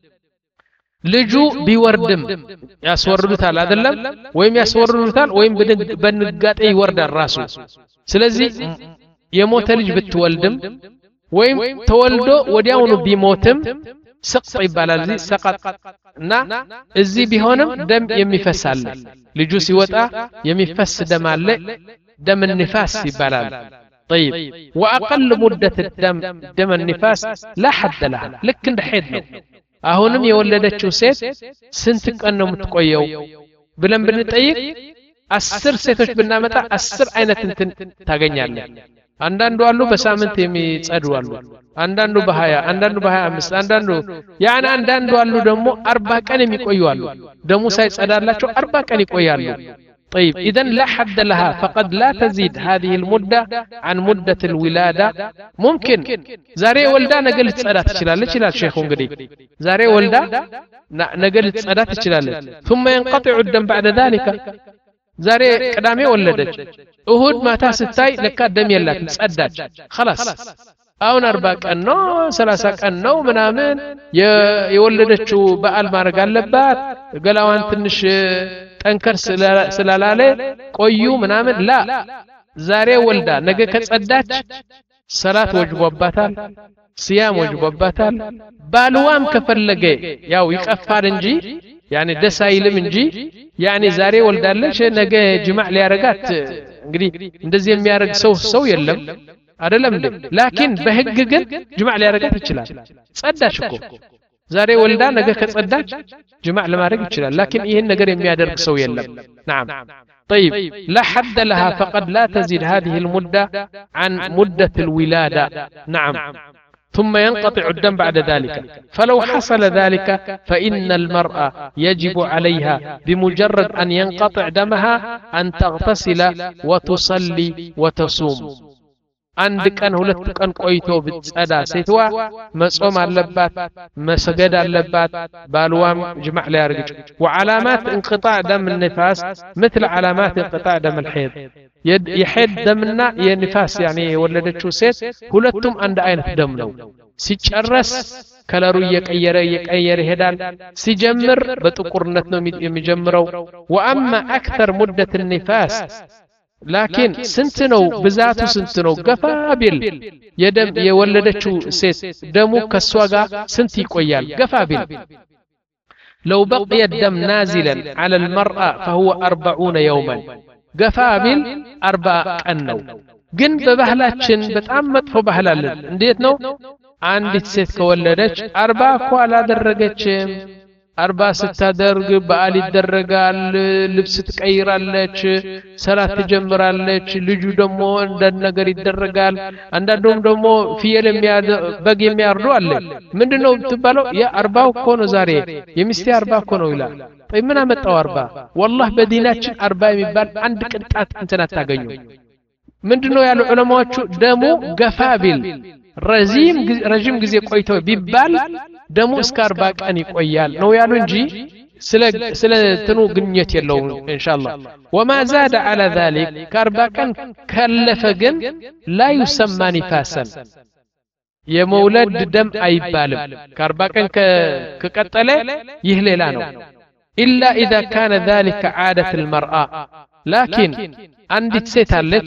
Speaker 1: لجو بيوردم ያስወርዱታል አይደለም ወይም ያስወርዱታል ወይም በንጋጤ ይወርዳል ራሱ ስለዚህ የሞተ ልጅ ብትወልድም ወይም ተወልዶ ወዲያውኑ ቢሞትም سقط ይባላል እዚ ሰቀጥ እና እዚ ቢሆንም ደም የሚፈሳል ልጁ ሲወጣ የሚፈስ ደም አለ دم النفاس ይባላል طيب واقل مده الدم دم النفاس لا حد لها ልክ እንደ ሄድ ነው አሁንም የወለደችው ሴት ስንት ቀን ነው የምትቆየው ብለን ብንጠይቅ አስር ሴቶች ብናመጣ አስር አይነት እንትን ታገኛለህ አንዳንዱ አሉ በሳምንት የሚጸዱ አሉ አንዳንዱ በ20 አንዳንዱ በ25 አንዳንዱ ያና አንዳንዱ አሉ ደግሞ አርባ ቀን የሚቆዩ አሉ ደሙ ሳይጸዳላቸው አርባ ቀን ይቆያሉ طيب إذن لا حد لها فقد لا تزيد هذه المدة عن مدة الولادة ممكن زاري ولدا نقل تصدات تشلال تشلال شيخ انقدي زاري ولدا نقل تصدات تشلال ثم ينقطع الدم بعد ذلك زاري قدامي ولدت اهود ما تاسطاي لك دم يلات تصداج خلاص አሁን አርባ ቀን ነው ሰላሳ ቀን ነው ምናምን የወለደችው በአል ማድረግ አለባት ገላዋን ትንሽ ጠንከር ስላላለ ቆዩ ምናምን ላ ዛሬ ወልዳ ነገ ከጸዳች ሰላት ወጅቦባታል ሲያም ወጅቦባታል ባልዋም ከፈለገ ያው ይቀፋል እንጂ ያኒ ደስ አይልም እንጂ ያኒ ዛሬ ወልዳለች ነገ ጅማዕ ሊያረጋት እንግዲህ እንደዚህ የሚያረግ ሰው ሰው የለም አይደለም እንዴ ላኪን በህግ ግን ጅማዕ ሊያረጋት ይችላል ጸዳች እኮ ዛሬ ወልዳ ነገ ከጸዳች ጅማዕ ለማድረግ ይችላል ላኪን ይሄን ነገር የሚያደርግ ሰው የለም نعم طيب لا حد لها فقد لا تزيد هذه المدة عن مدة الولادة نعم ثم ينقطع الدم بعد ذلك فلو حصل ذلك فإن المرأة يجب عليها بمجرد أن ينقطع دمها أن تغتسل وتصلي وتصوم አንድ ቀን ሁለት ቀን ቆይቶ ብትጸዳ ሴትዋ መጾም አለባት መስገድ አለባት ባልዋም ጅማዕ ሊያርግ وعلامات انقطاع دم النفاس مثل علامات انقطاع دم الحيض يحيد دمنا የንፋስ يعني የወለደችው ሴት ሁለቱም አንድ አይነት ደም ነው ሲጨረስ ከለሩ እየቀየረ እየቀየረ ይሄዳል ሲጀምር በጥቁርነት ነው የሚጀምረው واما اكثر مدة النفاس لكن سنتنو بذاتو سنتنو قفابل يدم يولدتشو سيت دمو كسواغا سنتي قويال قفابل لو بقي الدم نازلا على المرأة فهو أربعون يوما قفابل أربع أنو قن ببهلاتشن بتعمد فو بهلال انديتنو عندت سيت كولدتش أربع كوالا درقتشم أربع ستة درج بقال الدرجال لبس تكيرالش سلات تجمرالش لجو دمو عند النجار الدرجال عند دوم دمو في يلم ياد بقي مياردو عليه من دنو تبالو يا أربعة كونو زاري يمستي أربعة كونو إلا طيب من عمت أو أربعة والله بديناتش أربعة مبال عندك أنت نتاجيو من دنو يا العلماء دمو قفابل رجيم رجيم جزء قويته ببال دمو اسكار باك أني قويال نو يالو نجي سلا سلا تنو قنيت يلو إن شاء الله وما زاد على ذلك كارباكا كلفجن لا يسمى نفاسا يا مولد دم أي بالم كارباكا كقتله يهللانو إلا إذا كان ذلك عادة المرأة لكن عندي تسيتالج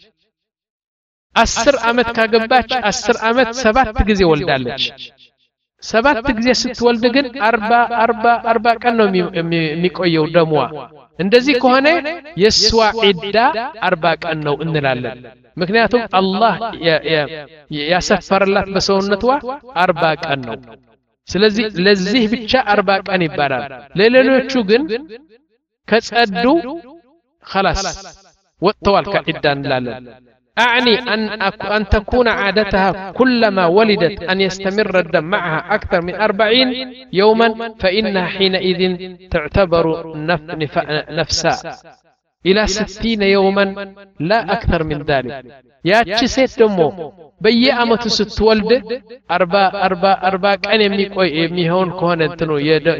Speaker 1: أسر أمت كاجباتش أسر أمت سبات جزي ولدالج سبات جزي ست ولدجن أربع أربع أربع كانوا ميكويو دموا اندزي كهنة يسوع عدة أربع كانوا إنلالن مكنياتهم الله يا يا يا سفر الله بسونتوا أربع كانوا سلزي لزيه بتشا أربع كان يبارا ليلو تشوجن كتأدو خلاص والطوال كعدة لالن أعني أن أن تكون عادتها كلما ولدت أن يستمر الدم معها أكثر من أربعين يوما فإنها حينئذ تعتبر نف نفساء إلى ستين يوما لا أكثر من ذلك ياتش سيت دمو بي أمتو ستولد أربع أربع أربع كان يمي يميهون كهون انتنو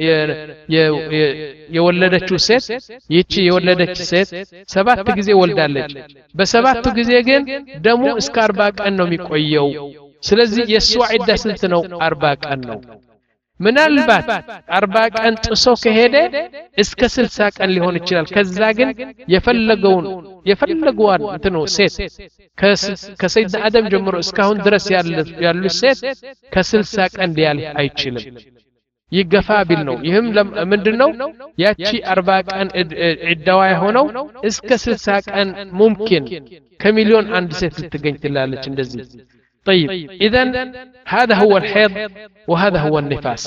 Speaker 1: يولدتشو سيت يتشي يولدتش سيت سبات جزي ولدالج بسبات جزي جن دمو اسك أربع كأنو ميقويو سلزي يسوع عدة سنتنو أربع كأنو من البات أربع كأن تسوك هيدا اسك سلساك أن لهون يتشلال كزاجن يفلقون يفلقوان انتنو سيت كسيدنا آدم جمهور اسكهون درس يالو سيت كسلساك أن ديال أيتشلم يقفا بالنو يهم لم مندنو ياتشي أربع كأن عدواي هونو اسك سلساك أن ممكن كمليون عند سيت التقين تلالة اندزي طيب إذن هذا هو الحيض وهذا هو النفاس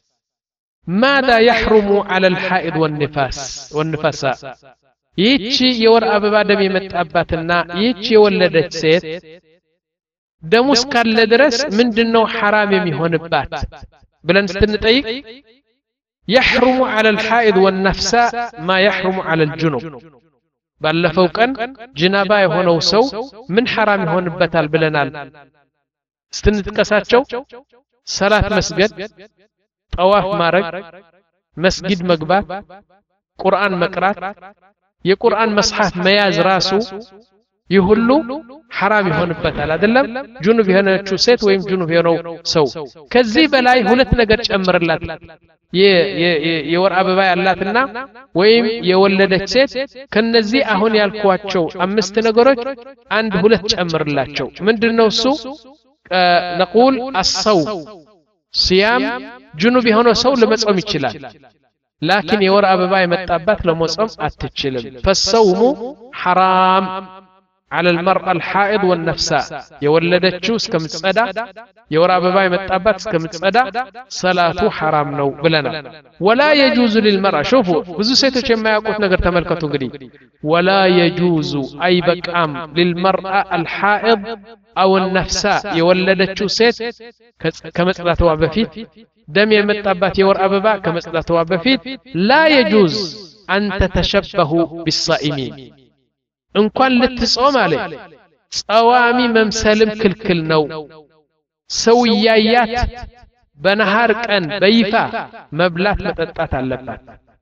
Speaker 1: ماذا يحرم على الحائض والنفاس والنفاساء يتشي يور أبا دمي متأباتنا يتشي يولدت سيت دموس كان لدرس من دنو حرام يميهون بات بلن ستنطيق يحرم على الحائض والنفساء ما يحرم على الجنوب ባለፈው ቀን ጅናባ የሆነው ሰው ምን حرام ይሆንበታል ብለናል ስትንጥቀሳቸው ሰላት መስገድ ጠዋፍ ማረግ መስጊድ መግባት ቁርአን መቅራት የቁርአን መጽሐፍ መያዝ ራሱ ይሁሉ حرام ይሆንበታል አይደለም ጁኑብ የሆነችው ሴት ወይም ጁኑብ የሆነው ሰው ከዚህ በላይ ሁለት ነገር ጨምርላት የወር አበባ ያላትና ወይም የወለደች ሴት ከነዚህ አሁን ያልኳቸው አምስት ነገሮች አንድ ሁለት ጨምርላቸው ምንድነው እሱ نقول الصوم صيام جنوب የሆነው ሰው ለመጾም ይችላል لكن የወር አበባ የመጣባት ለመጾም አትችልም فالصوم حرام على المرأة الحائض والنفساء يولدتشو اسكمتصدا يورا بابا يمطابات اسكمتصدا صلاته حرام نو بلنا ولا يجوز للمرأة شوفوا ብዙ ሴቶች የማያውቁት ነገር ተመልከቱ እንግዲህ ولا يجوز اي بقام للمرأة الحائض او النفساء يولدتشو ሴት ከመጽዳቷ በፊት ደም የመጣባት የወር አበባ ከመጽዳቷ በፊት لا يجوز ان تتشبه بالصائمين እንኳን ልትጾም አለ ጾዋሚ መምሰልም ክልክል ነው ሰው ያያት በነሃር ቀን በይፋ መብላት መጠጣት አለባት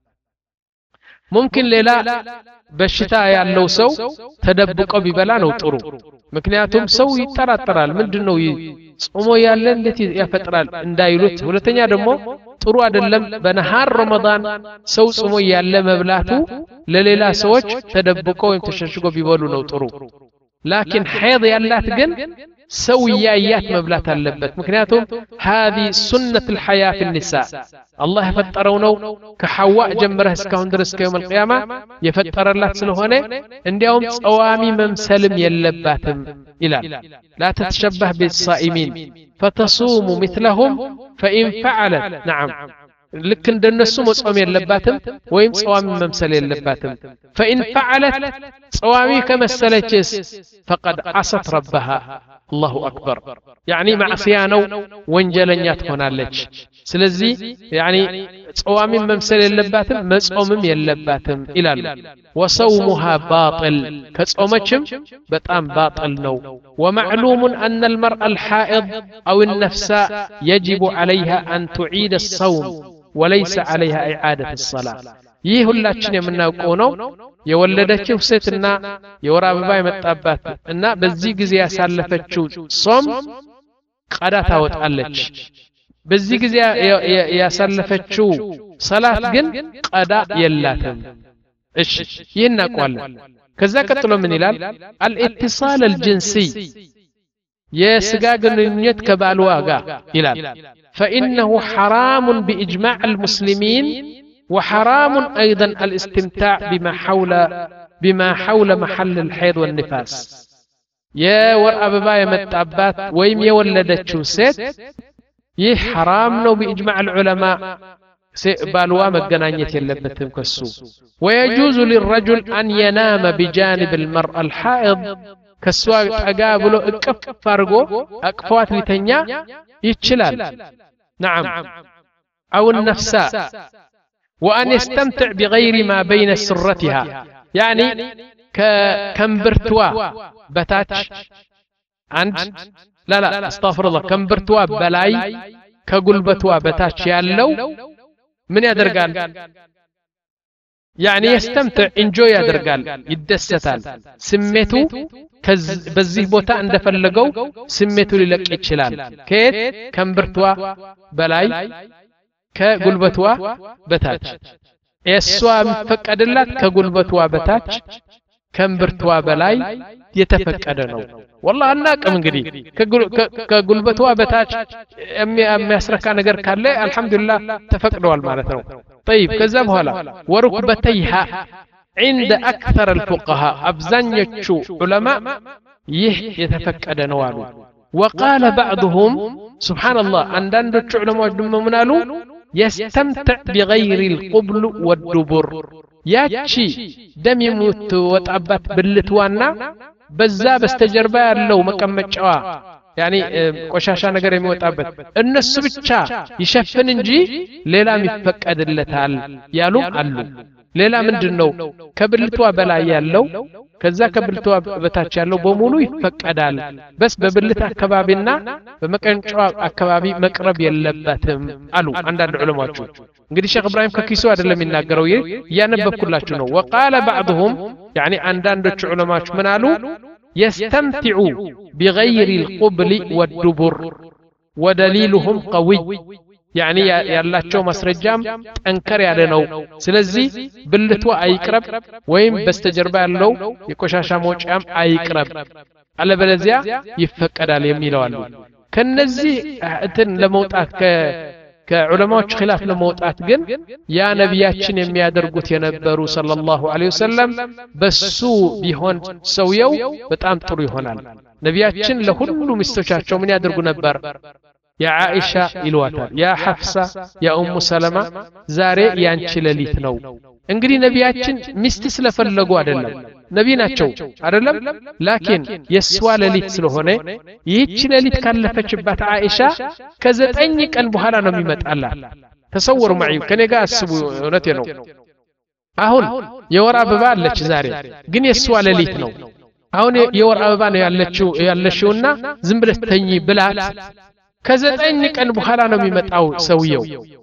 Speaker 1: ممكن ሌላ በሽታ ያለው ሰው ተደብቆ ቢበላ ነው ጥሩ ምክንያቱም ሰው ይጠራጠራል ምንድነው ጾሞ ያለ እንዴት ያፈጥራል እንዳይሉት ሁለተኛ ደግሞ ጥሩ አይደለም በነሃር ረመዳን ሰው ጾሞ ያለ መብላቱ ለሌላ ሰዎች ተደብቆ ወይም ተሸሽጎ ቢበሉ ነው ጥሩ لكن حيض ያላት ግን ሰው ያያት መብላት አለበት ምክንያቱም هذه سنة الحياة في النساء الله يفطرው ነው ከሐዋ ጀምረህ እስካሁን ድረስ ከየውም القيامة የፈጠረላት ስለሆነ እንዲያውም ጾዋሚ መምሰልም የለባትም ይላል لا تتشبه بالصائمين فتصوم مثلهم فإن فعلت نعم لك እንደነሱ መጾም የለባትም ወይም ጾዋሚ መምሰል የለባትም فإن فعلت ጾዋሚ ከመሰለችስ فقد عصت ربها الله أكبر يعني معصية ነው ወንጀለኛ ትሆናለች ስለዚህ يعني ጾዋሚ መምሰል የለባትም መጾምም የለባትም ይላል وصومها باطل ከጾመችም በጣም باطل ነው ومعلوم أن المرأة الحائض أو النفساء يجب عليها أن تعيد الصوم وليس عليها إعادة الصلاة ይህ ሁላችን የምናውቀው ነው የወለደችው ሴትና የወር አበባ የመጣባት እና በዚህ ጊዜ ያሳለፈችው ጾም ቀዳ ታወጣለች በዚህ ጊዜ ያሳለፈችው ሰላት ግን ቀዳ የላትም እሺ ይህን አቋለን ከዛ ቀጥሎ ምን ይላል الاتصال الجنسي የስጋ ግንኙነት ከባልዋ ጋር ይላል فإنه حرام بإجماع المسلمين وحرام أيضا الاستمتاع بما حول بما حول محل الحيض والنفاس يا ور أبابا يمتعبات ويم يولدتشو سيت يه حرام نو بإجماع العلماء بالوا مجنانية يلبتهم كسو ويجوز للرجل أن ينام بجانب المرأة الحائض كسوا أقابلو اكف فارغو أكفوات لتنيا يتشلال نعم أو النفساء وأن يستمتع بغير ما بين سرتها ያኒ ከከምብርትዋ በታች አንድ ላላ አስተግፍሩላህ ከንብርትዋ በላይ ከጉልበትዋ በታች ያለው ምን ያደርጋል يعني يستمتع enjoy ያደርጋል ይደሰታል ስሜቱ በዚህ ቦታ እንደፈለገው ስሜቱ ሊለቅ ይችላል ከየት ከንብርትዋ በላይ ከጉልበትዋ በታች እሷ የሚፈቀድላት ከጉልበትዋ በታች ከንብርትዋ በላይ የተፈቀደ ነው والله አናቅም እንግዲህ ከጉልበትዋ በታች የሚያስረካ ነገር ካለ አልহামዱሊላህ ተፈቅደዋል ማለት ነው طيب ከዛ በኋላ وركبتيها عند اكثر الفقهاء አብዛኞቹ ዑለማ ይህ የተፈቀደ ነው አሉ وقال بعضهم سبحان الله አንዳንዶቹ ዑለማዎች ደግሞ ምን አሉ يستمتع بغير القبل والدبر ያቺ ደም የምትወጣባት ብልትዋና በዛ በስተጀርባ ያለው መቀመጫዋ يعني ቆሻሻ ነገር የሚወጣበት እነሱ ብቻ ይሸፍን እንጂ ሌላም ይፈቀድለታል ያሉ አሉ ሌላ ምንድነው ከብልቷ በላይ ያለው ከዛ ከብልቷ በታች ያለው በሙሉ ይፈቀዳል በስ በብልት አካባቢና በመቀንጫዋ አካባቢ መቅረብ የለበትም አሉ አንዳንድ ዑለማዎች እንግዲህ ሼክ ኢብራሂም ከኪሱ አይደለም የሚናገረው ያነበብኩላችሁ ነው وقال بعضهم يعني አንዳንዶች ዑለማዎች ምን አሉ يستمتع بغير القبل والدبر ودليلهم قوي يعني ያላቸው ማስረጃም ጠንከር ያለ ነው ስለዚህ ብልቷ አይቅረብ ወይም በስተጀርባ ያለው የቆሻሻ መውጫም አይቅረብ አለበለዚያ ይፈቀዳል የሚለው አሉ ከነዚህ እንትን ለመውጣት ከዑለማዎች ኺላፍ ለመውጣት ግን ያ ነብያችን የሚያደርጉት የነበሩ ሰለላሁ ዐለይሂ ወሰለም በሱ ቢሆን ሰውየው በጣም ጥሩ ይሆናል ነብያችን ለሁሉ ሚስቶቻቸው ምን ያደርጉ ነበር ያ አይሻ ይሏታል ያ ሐፍሳ ያ ኡሙ ሰለማ ዛሬ ያንቺ ሌሊት ነው እንግዲህ ነብያችን ሚስት ስለፈለጉ አይደለም ነቢ ናቸው አይደለም ላኪን የሷ ሌሊት ስለሆነ ይህች ሌሊት ካለፈችባት አይሻ ከዘጠኝ ቀን በኋላ ነው የሚመጣላት ተሰወሩ ማይ ከኔ ጋር አስቡ እውነቴ ነው አሁን የወር አበባ አለች ዛሬ ግን የሷ ሌሊት ነው አሁን የወር አበባ ነው ያለችው ያለሽውና ዝም ብለሽ ተኚ ብላት ከዘጠኝ ቀን በኋላ ነው የሚመጣው ሰውየው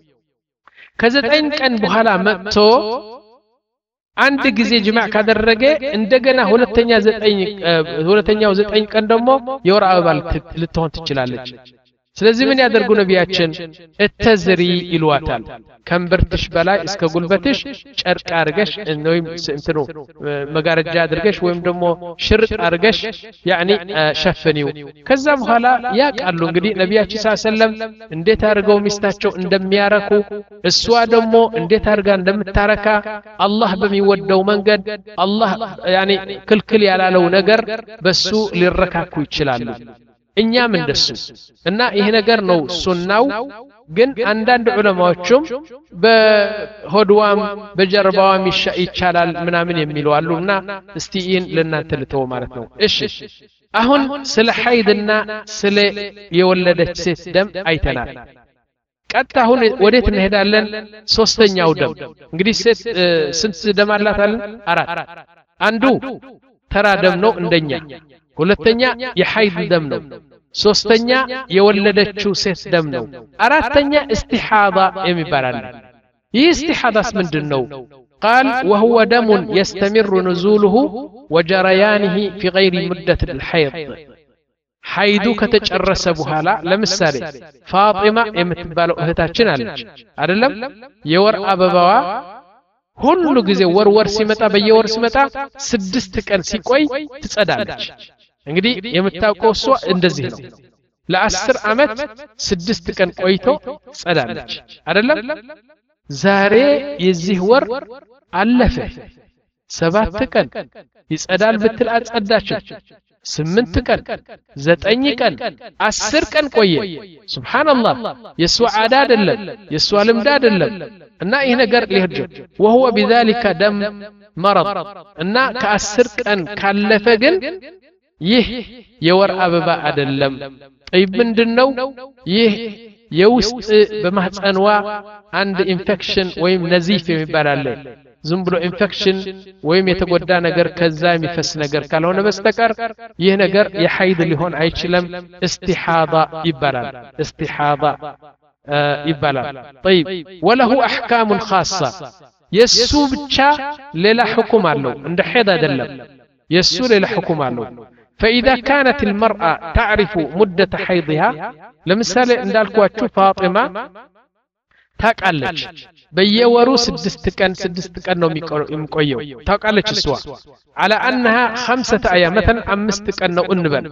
Speaker 1: ከዘጠኝ ቀን በኋላ መጥቶ አንድ ጊዜ ጅማዕ ካደረገ እንደገና ሁለተኛ ዘጠኝ ሁለተኛው ዘጠኝ ቀን ደግሞ የወር አበባ ልትሆን ትችላለች ስለዚህ ምን ያደርጉ ነብያችን እተዝሪ ይሏታል ከንብርትሽ በላይ እስከ ጉልበትሽ ጨርቅ አርገሽ ወይም እንትኑ መጋረጃ አድርገሽ ወይም ደግሞ ሽርጥ አርገሽ ያኒ ሸፍኒው ከዛ በኋላ ያቃሉ እንግዲህ ነብያችን ሰለላሁ እንዴት አርገው ሚስታቸው እንደሚያረኩ እሷ ደግሞ እንዴት አርጋ እንደምታረካ አላህ በሚወደው መንገድ አላህ ያኒ ክልክል ያላለው ነገር በሱ ሊረካኩ ይችላሉ እኛም እንደሱ እና ይሄ ነገር ነው ሱናው ግን አንዳንድ ዑለማዎችም በሆድዋም በጀርባዋም ይቻላል ምናምን የሚሉ አሉና እስቲ ይህን ለእናንተ ልተው ማለት ነው እሺ አሁን ስለ ሐይድና ስለ የወለደች ሴት ደም አይተናል ቀጥታ አሁን ወዴት እንሄዳለን ሶስተኛው ደም እንግዲህ ሴት ስንት ደም አላታል አራት አንዱ ተራ ደም ነው እንደኛ ሁለተኛ የሐይድ ደም ነው ሶስተኛ የወለደችው ሴት ደም ነው አራተኛ እስቲሃዳ የሚባላል ይህ እስቲሃዳስ ምንድነው قال وهو دم يستمر نزوله وجريانه في غير مدة الحيض حيدو ከተጨረሰ በኋላ ለምሳሌ ፋጢማ የምትባለው እህታችን አለች አይደለም የወር አበባዋ ሁሉ ጊዜ ወር ወር ሲመጣ በየወር ሲመጣ ስድስት ቀን ሲቆይ ትጸዳለች እንግዲህ የምታውቀው እሷ እንደዚህ ነው ለአስር አመት ስድስት ቀን ቆይቶ ጸዳለች አይደለም ዛሬ የዚህ ወር አለፈ ሰባት ቀን ይጸዳል ብትል አጸዳች ስምንት ቀን ዘጠኝ ቀን አስር ቀን ቆየ ሱብሃንአላህ የሷ ዓዳ አይደለም የሷ ልምድ አይደለም እና ይሄ ነገር ሊሄድ وهو بذلك دم مرض እና ከአስር ቀን ካለፈ ግን ይህ የወር አበባ አይደለም طيب ምንድነው ይህ የውስጥ በማህፀንዋ አንድ ኢንፌክሽን ወይም ነዚፍ የሚባል አለ ዝም ብሎ ኢንፌክሽን ወይም የተጎዳ ነገር ከዛ የሚፈስ ነገር ካልሆነ በስተቀር ይህ ነገር የሐይድ ሊሆን አይችልም استحاضة ይባላል استحاضة ይባላል طيب وله احكام خاصة የሱ ብቻ ሌላ حكم አለው እንደ ሐይድ አይደለም የሱ ሌላ حكم አለው فإذا كانت المرأة تعرف مدة حيضها لمثال እንዳልኳችሁ فاطمة ታቃለች በየወሩ ስድስት ቀን ስድስት ቀን ነው የሚቆየው ታቃለች እሷ على أنها خمسة أيام مثلا أمست ቀን ነው እንበል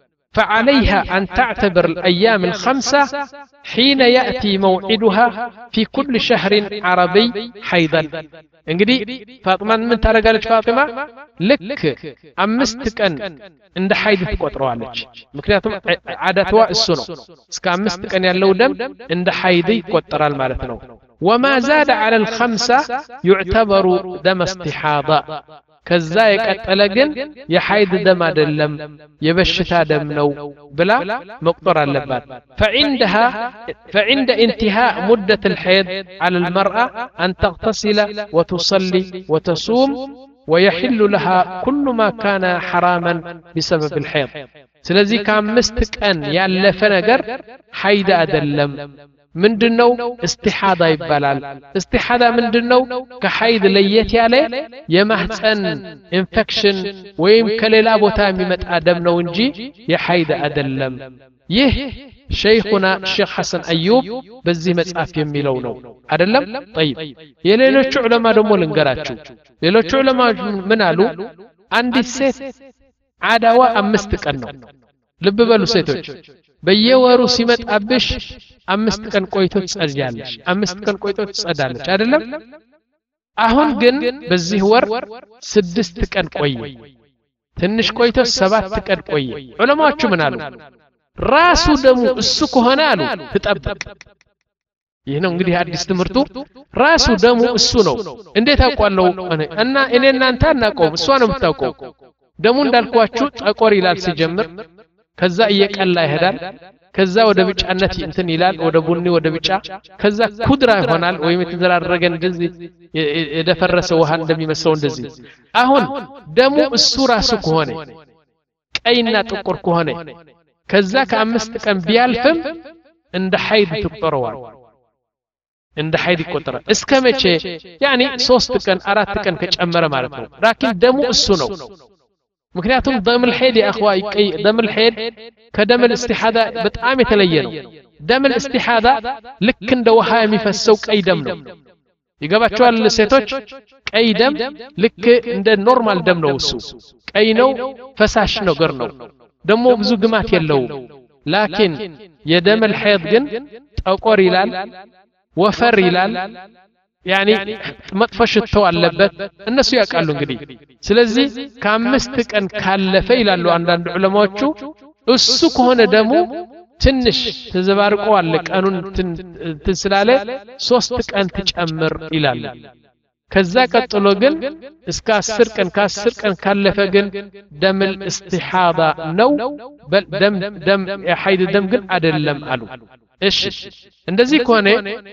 Speaker 1: فعليها أن تعتبر الأيام الخمسة حين يأتي موعدها في كل شهر عربي حيضا እንግዲህ ፋጥማ ምን ታረጋለች ፋጢማ ልክ አምስት ቀን እንደ ሐይድ ትቆጥረዋለች ምክንያቱም ዓዳቷ እሱ ነው እስከ አምስት ቀን ያለው ደም እንደ ሐይድ ይቆጠራል ማለት ነው وما زاد على الخمسة يعتبر دم استحاضة ከዛ የቀጠለ ግን የሐይድ ደም አይደለም የበሽታ ደም ነው ብላ መቁጠር አለባት فعندها فعند انتهاء مدة الحيض على المرأة أن تغتسل وتصلي وتصوم ويحل لها كل ما كان حراما بسبب الحيض ስለዚህ ከአምስት ቀን ያለፈ ነገር ሐይድ አይደለም ምንድነው استحاضة ይባላል استحاضة ምንድነው ከሐይድ ለየት ያለ የማህፀን ኢንፌክሽን ወይም ከሌላ ቦታ የሚመጣ ደም ነው እንጂ የሐይድ አይደለም ይህ ሸይኹና ሼክ ሐሰን አዩብ በዚህ መጽሐፍ የሚለው ነው አይደለም طيب የሌሎች ዑለማ ደግሞ ልንገራችሁ ሌሎች ዑለማ ምን አሉ አንዲት ሴት ዓዳዋ አምስት ቀን ነው ልብ በሉ ሴቶች በየወሩ ሲመጣብሽ አምስት ቀን ቆይቶ ትጸድያለሽ አምስት ቀን ቆይቶ ትጸዳለች አይደለም አሁን ግን በዚህ ወር ስድስት ቀን ቆየ ትንሽ ቆይቶ ሰባት ቀን ቆየ ዑለማዎቹ ምን አሉ ራሱ ደሙ እሱ ከሆነ አሉ ትጠብቅ ይህ ነው እንግዲህ አዲስ ትምርቱ ራሱ ደሙ እሱ ነው እንዴት አውቃለሁ እና እኔ እናንተ አናውቀውም እሷ ነው የምታውቀው ደሙ እንዳልኳችሁ ጠቆር ይላል ሲጀምር ከዛ እየቀላ ይሄዳል ከዛ ወደ ቢጫነት እንትን ይላል ወደ ቡኒ ወደ ቢጫ ከዛ ኩድራ ይሆናል ወይም የተዘራረገ እንደዚህ የደፈረሰ ውሃ እንደሚመስለው እንደዚህ አሁን ደሙ እሱ ራሱ ከሆነ ቀይና ጥቁር ከሆነ ከዛ ከአምስት ቀን ቢያልፍም እንደ ሐይድ ትቆጠረዋል እንደ ሐይድ ይቆጠራል እስከ መቼ ያኒ ሶስት ቀን አራት ቀን ከጨመረ ማለት ነው ላኪን ደሙ እሱ ነው ምክንያቱም ደም الحيض يا اخوي دم الحيض كدم الاستحاضة በጣም የተለየ ነው ደም الاستحاضة ልክ እንደ ውሃ የሚፈሰው ቀይ ደም ነው ይገባቸዋል ሴቶች ቀይ ደም ልክ እንደ ኖርማል ደም ነው እሱ ቀይ ነው ፈሳሽ ነገር ነው ደሞ ብዙ ግማት የለው ላኪን የደም الحيض ግን ጠቆር ይላል ወፈር ይላል يعني መጥፎ ሽቶ አለበት እነሱ ያውቃሉ እንግዲህ ስለዚህ ከአምስት ቀን ካለፈ ይላሉ አንዳንድ ዑለማዎቹ እሱ ከሆነ ደሙ ትንሽ ተዘባርቆ አለ ቀኑን ትስላለ ሶስት ቀን ትጨምር ይላል ከዛ ቀጥሎ ግን እስከ አስር ቀን ከአስር ቀን ካለፈ ግን ደም الاستحاضة ነው ደም ደም የሐይድ ደም ግን አይደለም አሉ እሺ እንደዚህ ከሆነ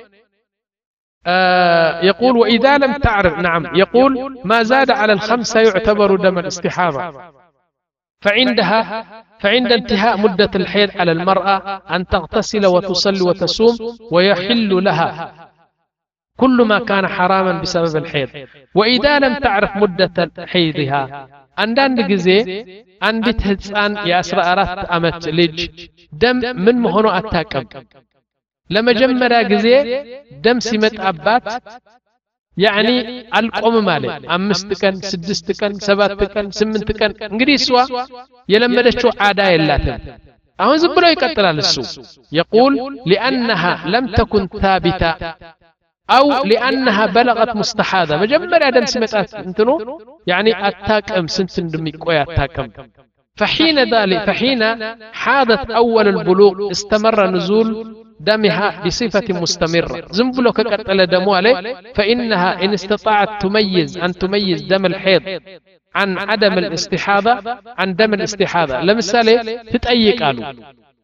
Speaker 1: آه يقول وإذا لم تعرف نعم يقول ما زاد على الخمسة يعتبر دم الاستحاضة فعندها فعند انتهاء مدة الحيض على المرأة أن تغتسل وتصلي وتصوم ويحل لها كل ما كان حراما بسبب الحيض وإذا لم تعرف مدة حيضها عندنا جزء عند تهتسان يا أسرى أرات أمت لج دم من مهنو أتاكم ለመጀመሪያ ጊዜ ደም ሲመጣባት يعني አልቆም ማለት አምስት ቀን ስድስት ቀን ሰባት ቀን ስምንት ቀን እንግዲህ እሷ የለመደችው ዓዳ የላትም አሁን ዝም ብሎ ይቀጥላል እሱ يقول لأنها لم تكن ثابتة أو لأنها بلغت مستحاضة مجمريا دم سمطات انتنو يعني أتاكم سنت እንደሚቆይ أتاكم فحين ذلك فحين حادث أول البلوغ استمر نزول دمها بصفة مستمرة زنبلو كقتل دمو عليه فإنها إن استطاعت تميز أن تميز دم الحيض عن عدم الاستحاضة عن دم الاستحاضة لمثال تتأيك قالوا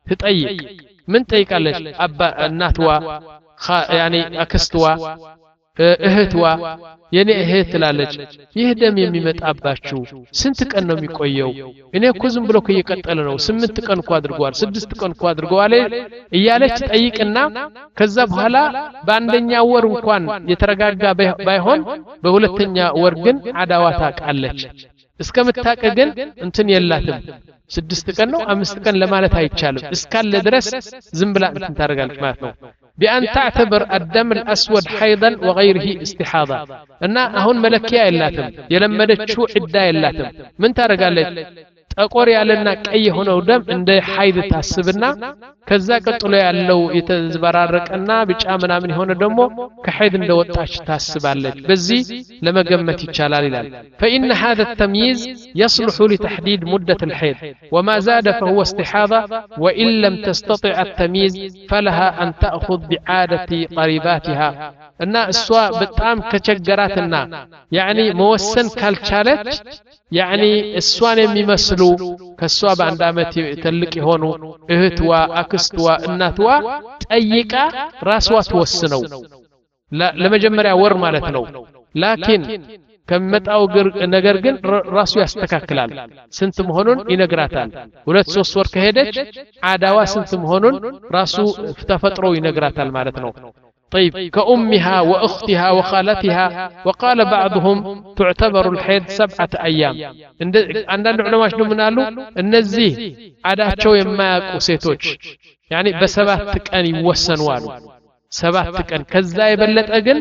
Speaker 1: تتأيك من تأيك قالش أبا الناتوا يعني أكستوا እህትዋ የኔ እህት ትላለች ይህ ደም የሚመጣባችሁ ስንት ቀን ነው የሚቆየው እኔ እኮ ዝም ብሎ እየቀጠለ ነው ስምንት ቀን እኮ አድርጓል ስድስት ቀን እኮ አድርጓል እያለች ጠይቅና ከዛ በኋላ በአንደኛ ወር እንኳን የተረጋጋ ባይሆን በሁለተኛ ወር ግን አዳዋ ታቃለች እስከምታቀ ግን እንትን የላትም ስድስት ቀን ነው አምስት ቀን ለማለት አይቻልም እስካለ ድረስ ዝም ብላ እንትን ታረጋለች ማለት ነው بأن تعتبر الدم الأسود حيضا وغيره استحاضة أن هون ملكية اللاتم يلمدت شو عدة اللاتم من ترقالت أقول يالنا كأي هنا ودم عند حيض تحسبنا كذا قطلوا يالو يتزبرارك أنا بيجامنا من هنا دمو كحيض ندوت تحسبالك بزي لما قمت يتشالال لال فإن هذا التمييز يصلح لتحديد مدة الحيض وما زاد فهو استحاضة وإن لم تستطع التمييز فلها أن تأخذ بعادة قريباتها أن السواء بتام كشجراتنا يعني موسن كالشالت يعني السوان يمثلوا كالسوا بعد عمتي تلك هونو اهتوا اكستوا اناتوا طيقا راسوا توسنوا لا لما جمريا ور معناتنو لكن كمتاو ነገር ግን ራሱ ያስተካክላል ስንት መሆኑን ይነግራታል ሁለት ሶስት ወር ከሄደች አዳዋ ስንት መሆኑን ራሱ ተፈጥሮ ይነግራታል ማለት ነው طيب كأمها وأختها وخالتها وقال بعضهم تعتبر الحيض سبعة أيام عندنا علماء شنو منالو النزيه عاداتشو يما يقو سيتوش يعني بسبات كان يوسنوا له سبات كان كذا يبلت أجل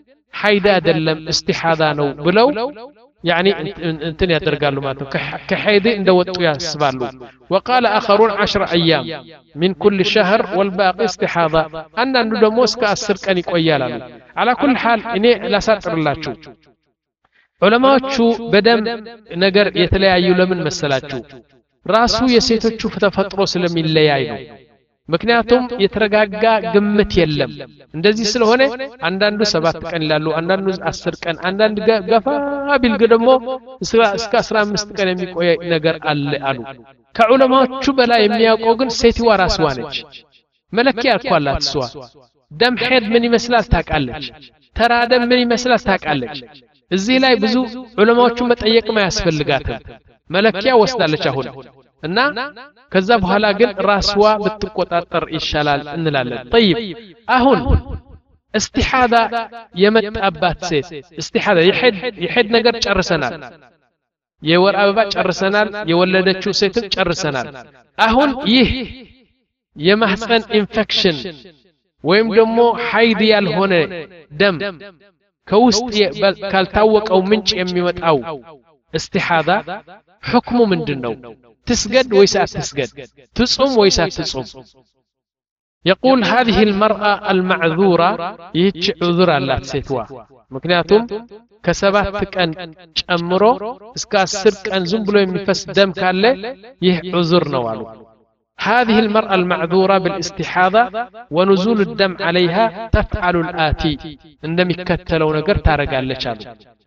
Speaker 1: حيدا دلم استحاضانو بلو يعني انتن يدرقالوا ماتو كحيدي اندوتو ياسبالو وقال آخرون عشر أيام من كل شهر والباقي استحاضة أن ندموس كأسر كان يقويالا على كل حال إني لا ساتر الله شو علماء شو بدم نقر يتلاعيو لمن مسلاتشو راسو يسيتو شو فتفترو سلم اللياينو ምክንያቱም የተረጋጋ ግምት የለም እንደዚህ ስለሆነ አንዳንዱ ሰባት ቀን ይላሉ አንዳንዱ አስር ቀን አንዳንድ ገፋ ቢል ደግሞ እስከ አስራ አምስት ቀን የሚቆይ ነገር አለ አሉ ከዑለማዎቹ በላይ የሚያውቀው ግን ሴትዋ ራስዋ ነች መለኪያ አልኳላት እሷ ደም ሄድ ምን ይመስላል ታውቃለች ተራ ደም ምን ይመስላል ታውቃለች እዚህ ላይ ብዙ ዑለማዎቹ መጠየቅ ማያስፈልጋትም መለኪያ ወስዳለች አሁን እና ከዛ በኋላ ግን ራስዋ ብትቆጣጠር ይሻላል እንላለን طيب አሁን استحاضة የመጣባት ሴት استحاضة ይሄድ ይሄድ ነገር ጨርሰናል የወር አበባ ጨርሰናል የወለደችው ሴት ጨርሰናል አሁን ይህ የማህፀን ኢንፌክሽን ወይም ደግሞ ሐይድ ያልሆነ ደም ከውስጥ ካልታወቀው ምንጭ የሚወጣው استحاضة حكሙ ምንድነው تسجد ويسات تسجد تصوم ويسات تصوم يقول هذه المرأة المعذورة يهج عذر الله تسيتوا مكنياتهم كسبات كان جمرو اسكا سر كان زنبلو يمفس دم كاله يه عذر نوالو هذه المرأة المعذورة بالاستحاضة ونزول الدم عليها تفعل الآتي عندما يكتلون نقر تارقال لشالو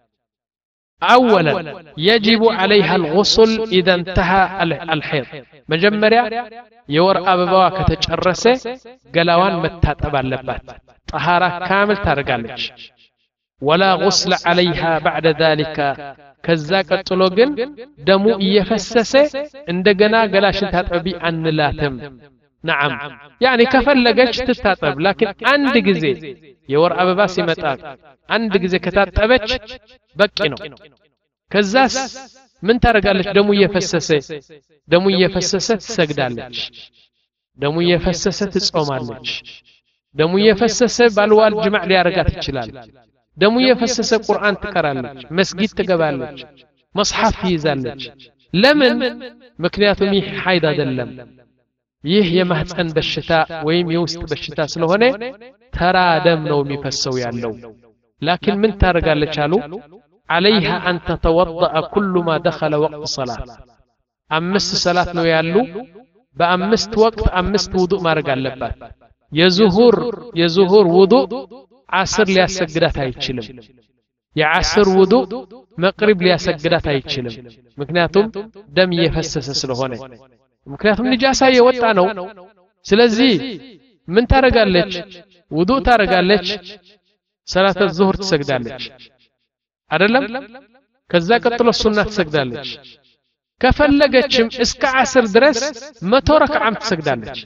Speaker 1: أولا يجب عليها الغسل إذا انتهى الحيض مجمريا يور أبوا كتجرسه قلوان متاتبع اللبات طهارة كامل ترقالج ولا غسل عليها بعد ذلك كذاك الطلوغن دمو يفسسه عندنا قلاش تاتبي أن لاتم نعم يعني كفلقج تتاتب لكن عند جزي يور أبوا سيمتات عند جزي كتاتبج بكينو كزاس من ترقالش دمو يفسسه دمو يفسسه تسجدالش دمو يفسسه تصومالش دمو يفسسه بالوال جمع ليارقات تشلال دمو يفسسه قرآن تقرالش مسجد تقبالش مصحف يزالش لمن مكنياتهم حيدا دلم ይህ የማህፀን በሽታ ወይም የውስጥ በሽታ ስለሆነ ተራ ደም ነው የሚፈሰው ያለው لكن من ታረጋለች አሉ عليها أن تتوضأ كل ما دخل وقت صلاة أمست صلاة ነው ያሉ በአምስት ወቅት አምስት ውዱእ ማድረግ አለባት የዙሁር የዙሁር ውዱእ ዓስር ሊያሰግዳት አይችልም የዓስር ውዱእ መቅሪብ ሊያሰግዳት አይችልም ምክንያቱም ደም እየፈሰሰ ስለሆነ ምክንያቱም ንጃሳ የወጣ ነው ስለዚህ ምን ታረጋለች ውዱእ ታረጋለች ሰላት الظهر ትሰግዳለች አይደለም ከዛ ቀጥሎ ሱና ትሰግዳለች ከፈለገችም እስከ ዓስር ድረስ መቶ ረክዓም ትሰግዳለች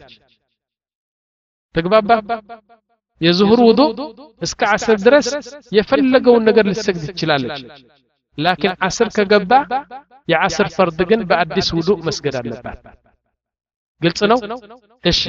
Speaker 1: ተግባባ የዙሁር ውዱ እስከ ዓስር ድረስ የፈለገውን ነገር ልትሰግድ ትችላለች ላኪን ዓስር ከገባ የዓስር ፈርድ ግን በአዲስ ውዱ መስገድ አለባት ግልጽ ነው እሺ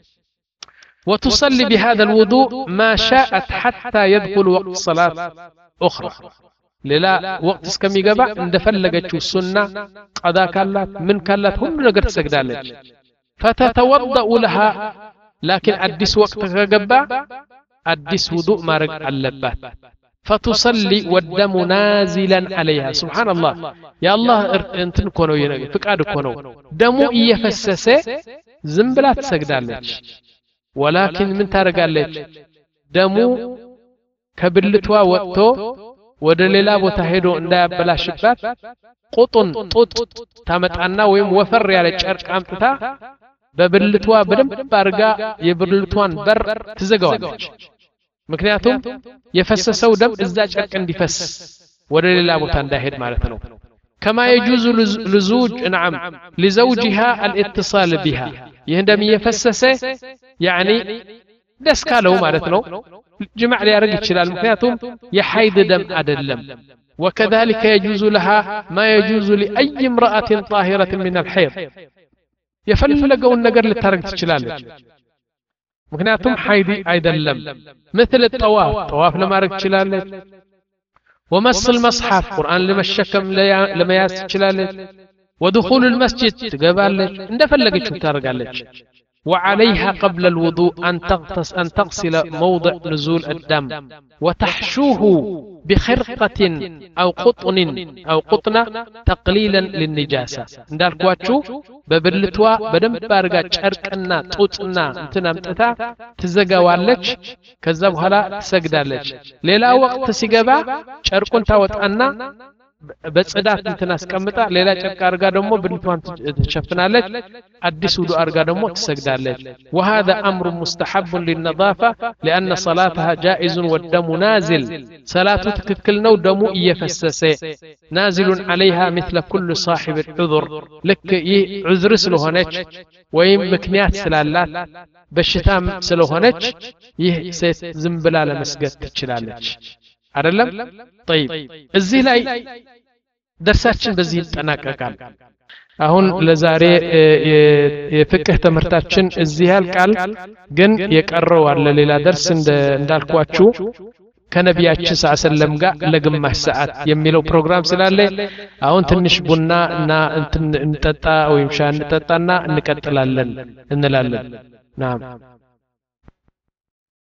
Speaker 1: وتصلي بهذا الوضوء ما شاءت حتى يدخل وقت صلاة أخرى للا وقت اسكم يقبع اندفلقتشو السنة قضاء كالات من كالات هم نقر تسجدالج فتتوضأ لها لكن أدس وقت قبع أدس وضوء مارق اللبات فتصلي والدم نازلا عليها سبحان الله يا الله انتن كونو فقاد كونو دمو يفسسه زنبلات تسجدالج ولكن من تارقالج دمو كبلتوا وقتو ወደ ሌላ ቦታ ሄዶ እንዳያበላሽባት ቁጡን ጡጥ ታመጣና ወይም ወፈር ያለ ጨርቅ አምጥታ በብልቷ በደንብ አርጋ የብልቷን በር ትዘጋዋለች ምክንያቱም የፈሰሰው ደም እዛ ጨርቅ እንዲፈስ ወደ ሌላ ቦታ እንዳይሄድ ማለት ነው كما يجوز لزوج نعم لزوجها الاتصال بها يهندم يفسسه يعني دس كالو ማለት ነው جمع ليارق يتشلال مكنياتهم يحيد دم أدلم وكذلك يجوز لها ما يجوز لأي امرأة طاهرة من الحيض يفلقوا النقر للترق تشلال مكنياتهم حيدي أيدلم مثل الطواف طواف لما رق تشلال ومس المصحف قرآن لما الشكم لما ياس تشلال ودخول المسجد تقبال اندى فلقوا تشلال وعليها قبل الوضوء أن تغتس أن تغسل موضع نزول الدم وتحشوه بخرقة أو قطن أو قطنة تقليلا للنجاسة ندار كواتشو ببلتوا بدم بارغا شركنا توتنا انتنا متتا تزقوالج كذب هلا تسقدالج ليلا وقت سيقبا شركون تاوتأنا በጽዳት እንትናስ ቀምጣ ሌላ ጨርቅ አርጋ ደግሞ ብልቷን ትሸፍናለች አዲስ ውዱ አርጋ ደግሞ ትሰግዳለች وهذا امر مستحب للنظافه لان صلاتها جائز والدم نازل صلاته تككل ነው ደሙ እየፈሰሰ نازل عليها مثل كل صاحب العذر لك ይህ ዑዝር ስለሆነች ወይም ምክንያት ስላላት በሽታም ስለሆነች ይህ ሴት ዝም ብላ ለመስገድ ትችላለች አይደለም طيب እዚህ ላይ ደርሳችን በዚህ ይጠናቀቃል አሁን ለዛሬ የፍቅህ ትምህርታችን እዚህ ያልቃል ግን የቀረው አለ ሌላ ደርስ እንዳልኳችሁ ከነቢያችን ሰለላሁ ጋር ለግማሽ ሰዓት የሚለው ፕሮግራም ስላለ አሁን ትንሽ ቡና እና እንጠጣ ወይም ሻይ እንጠጣና እንቀጥላለን እንላለን ናም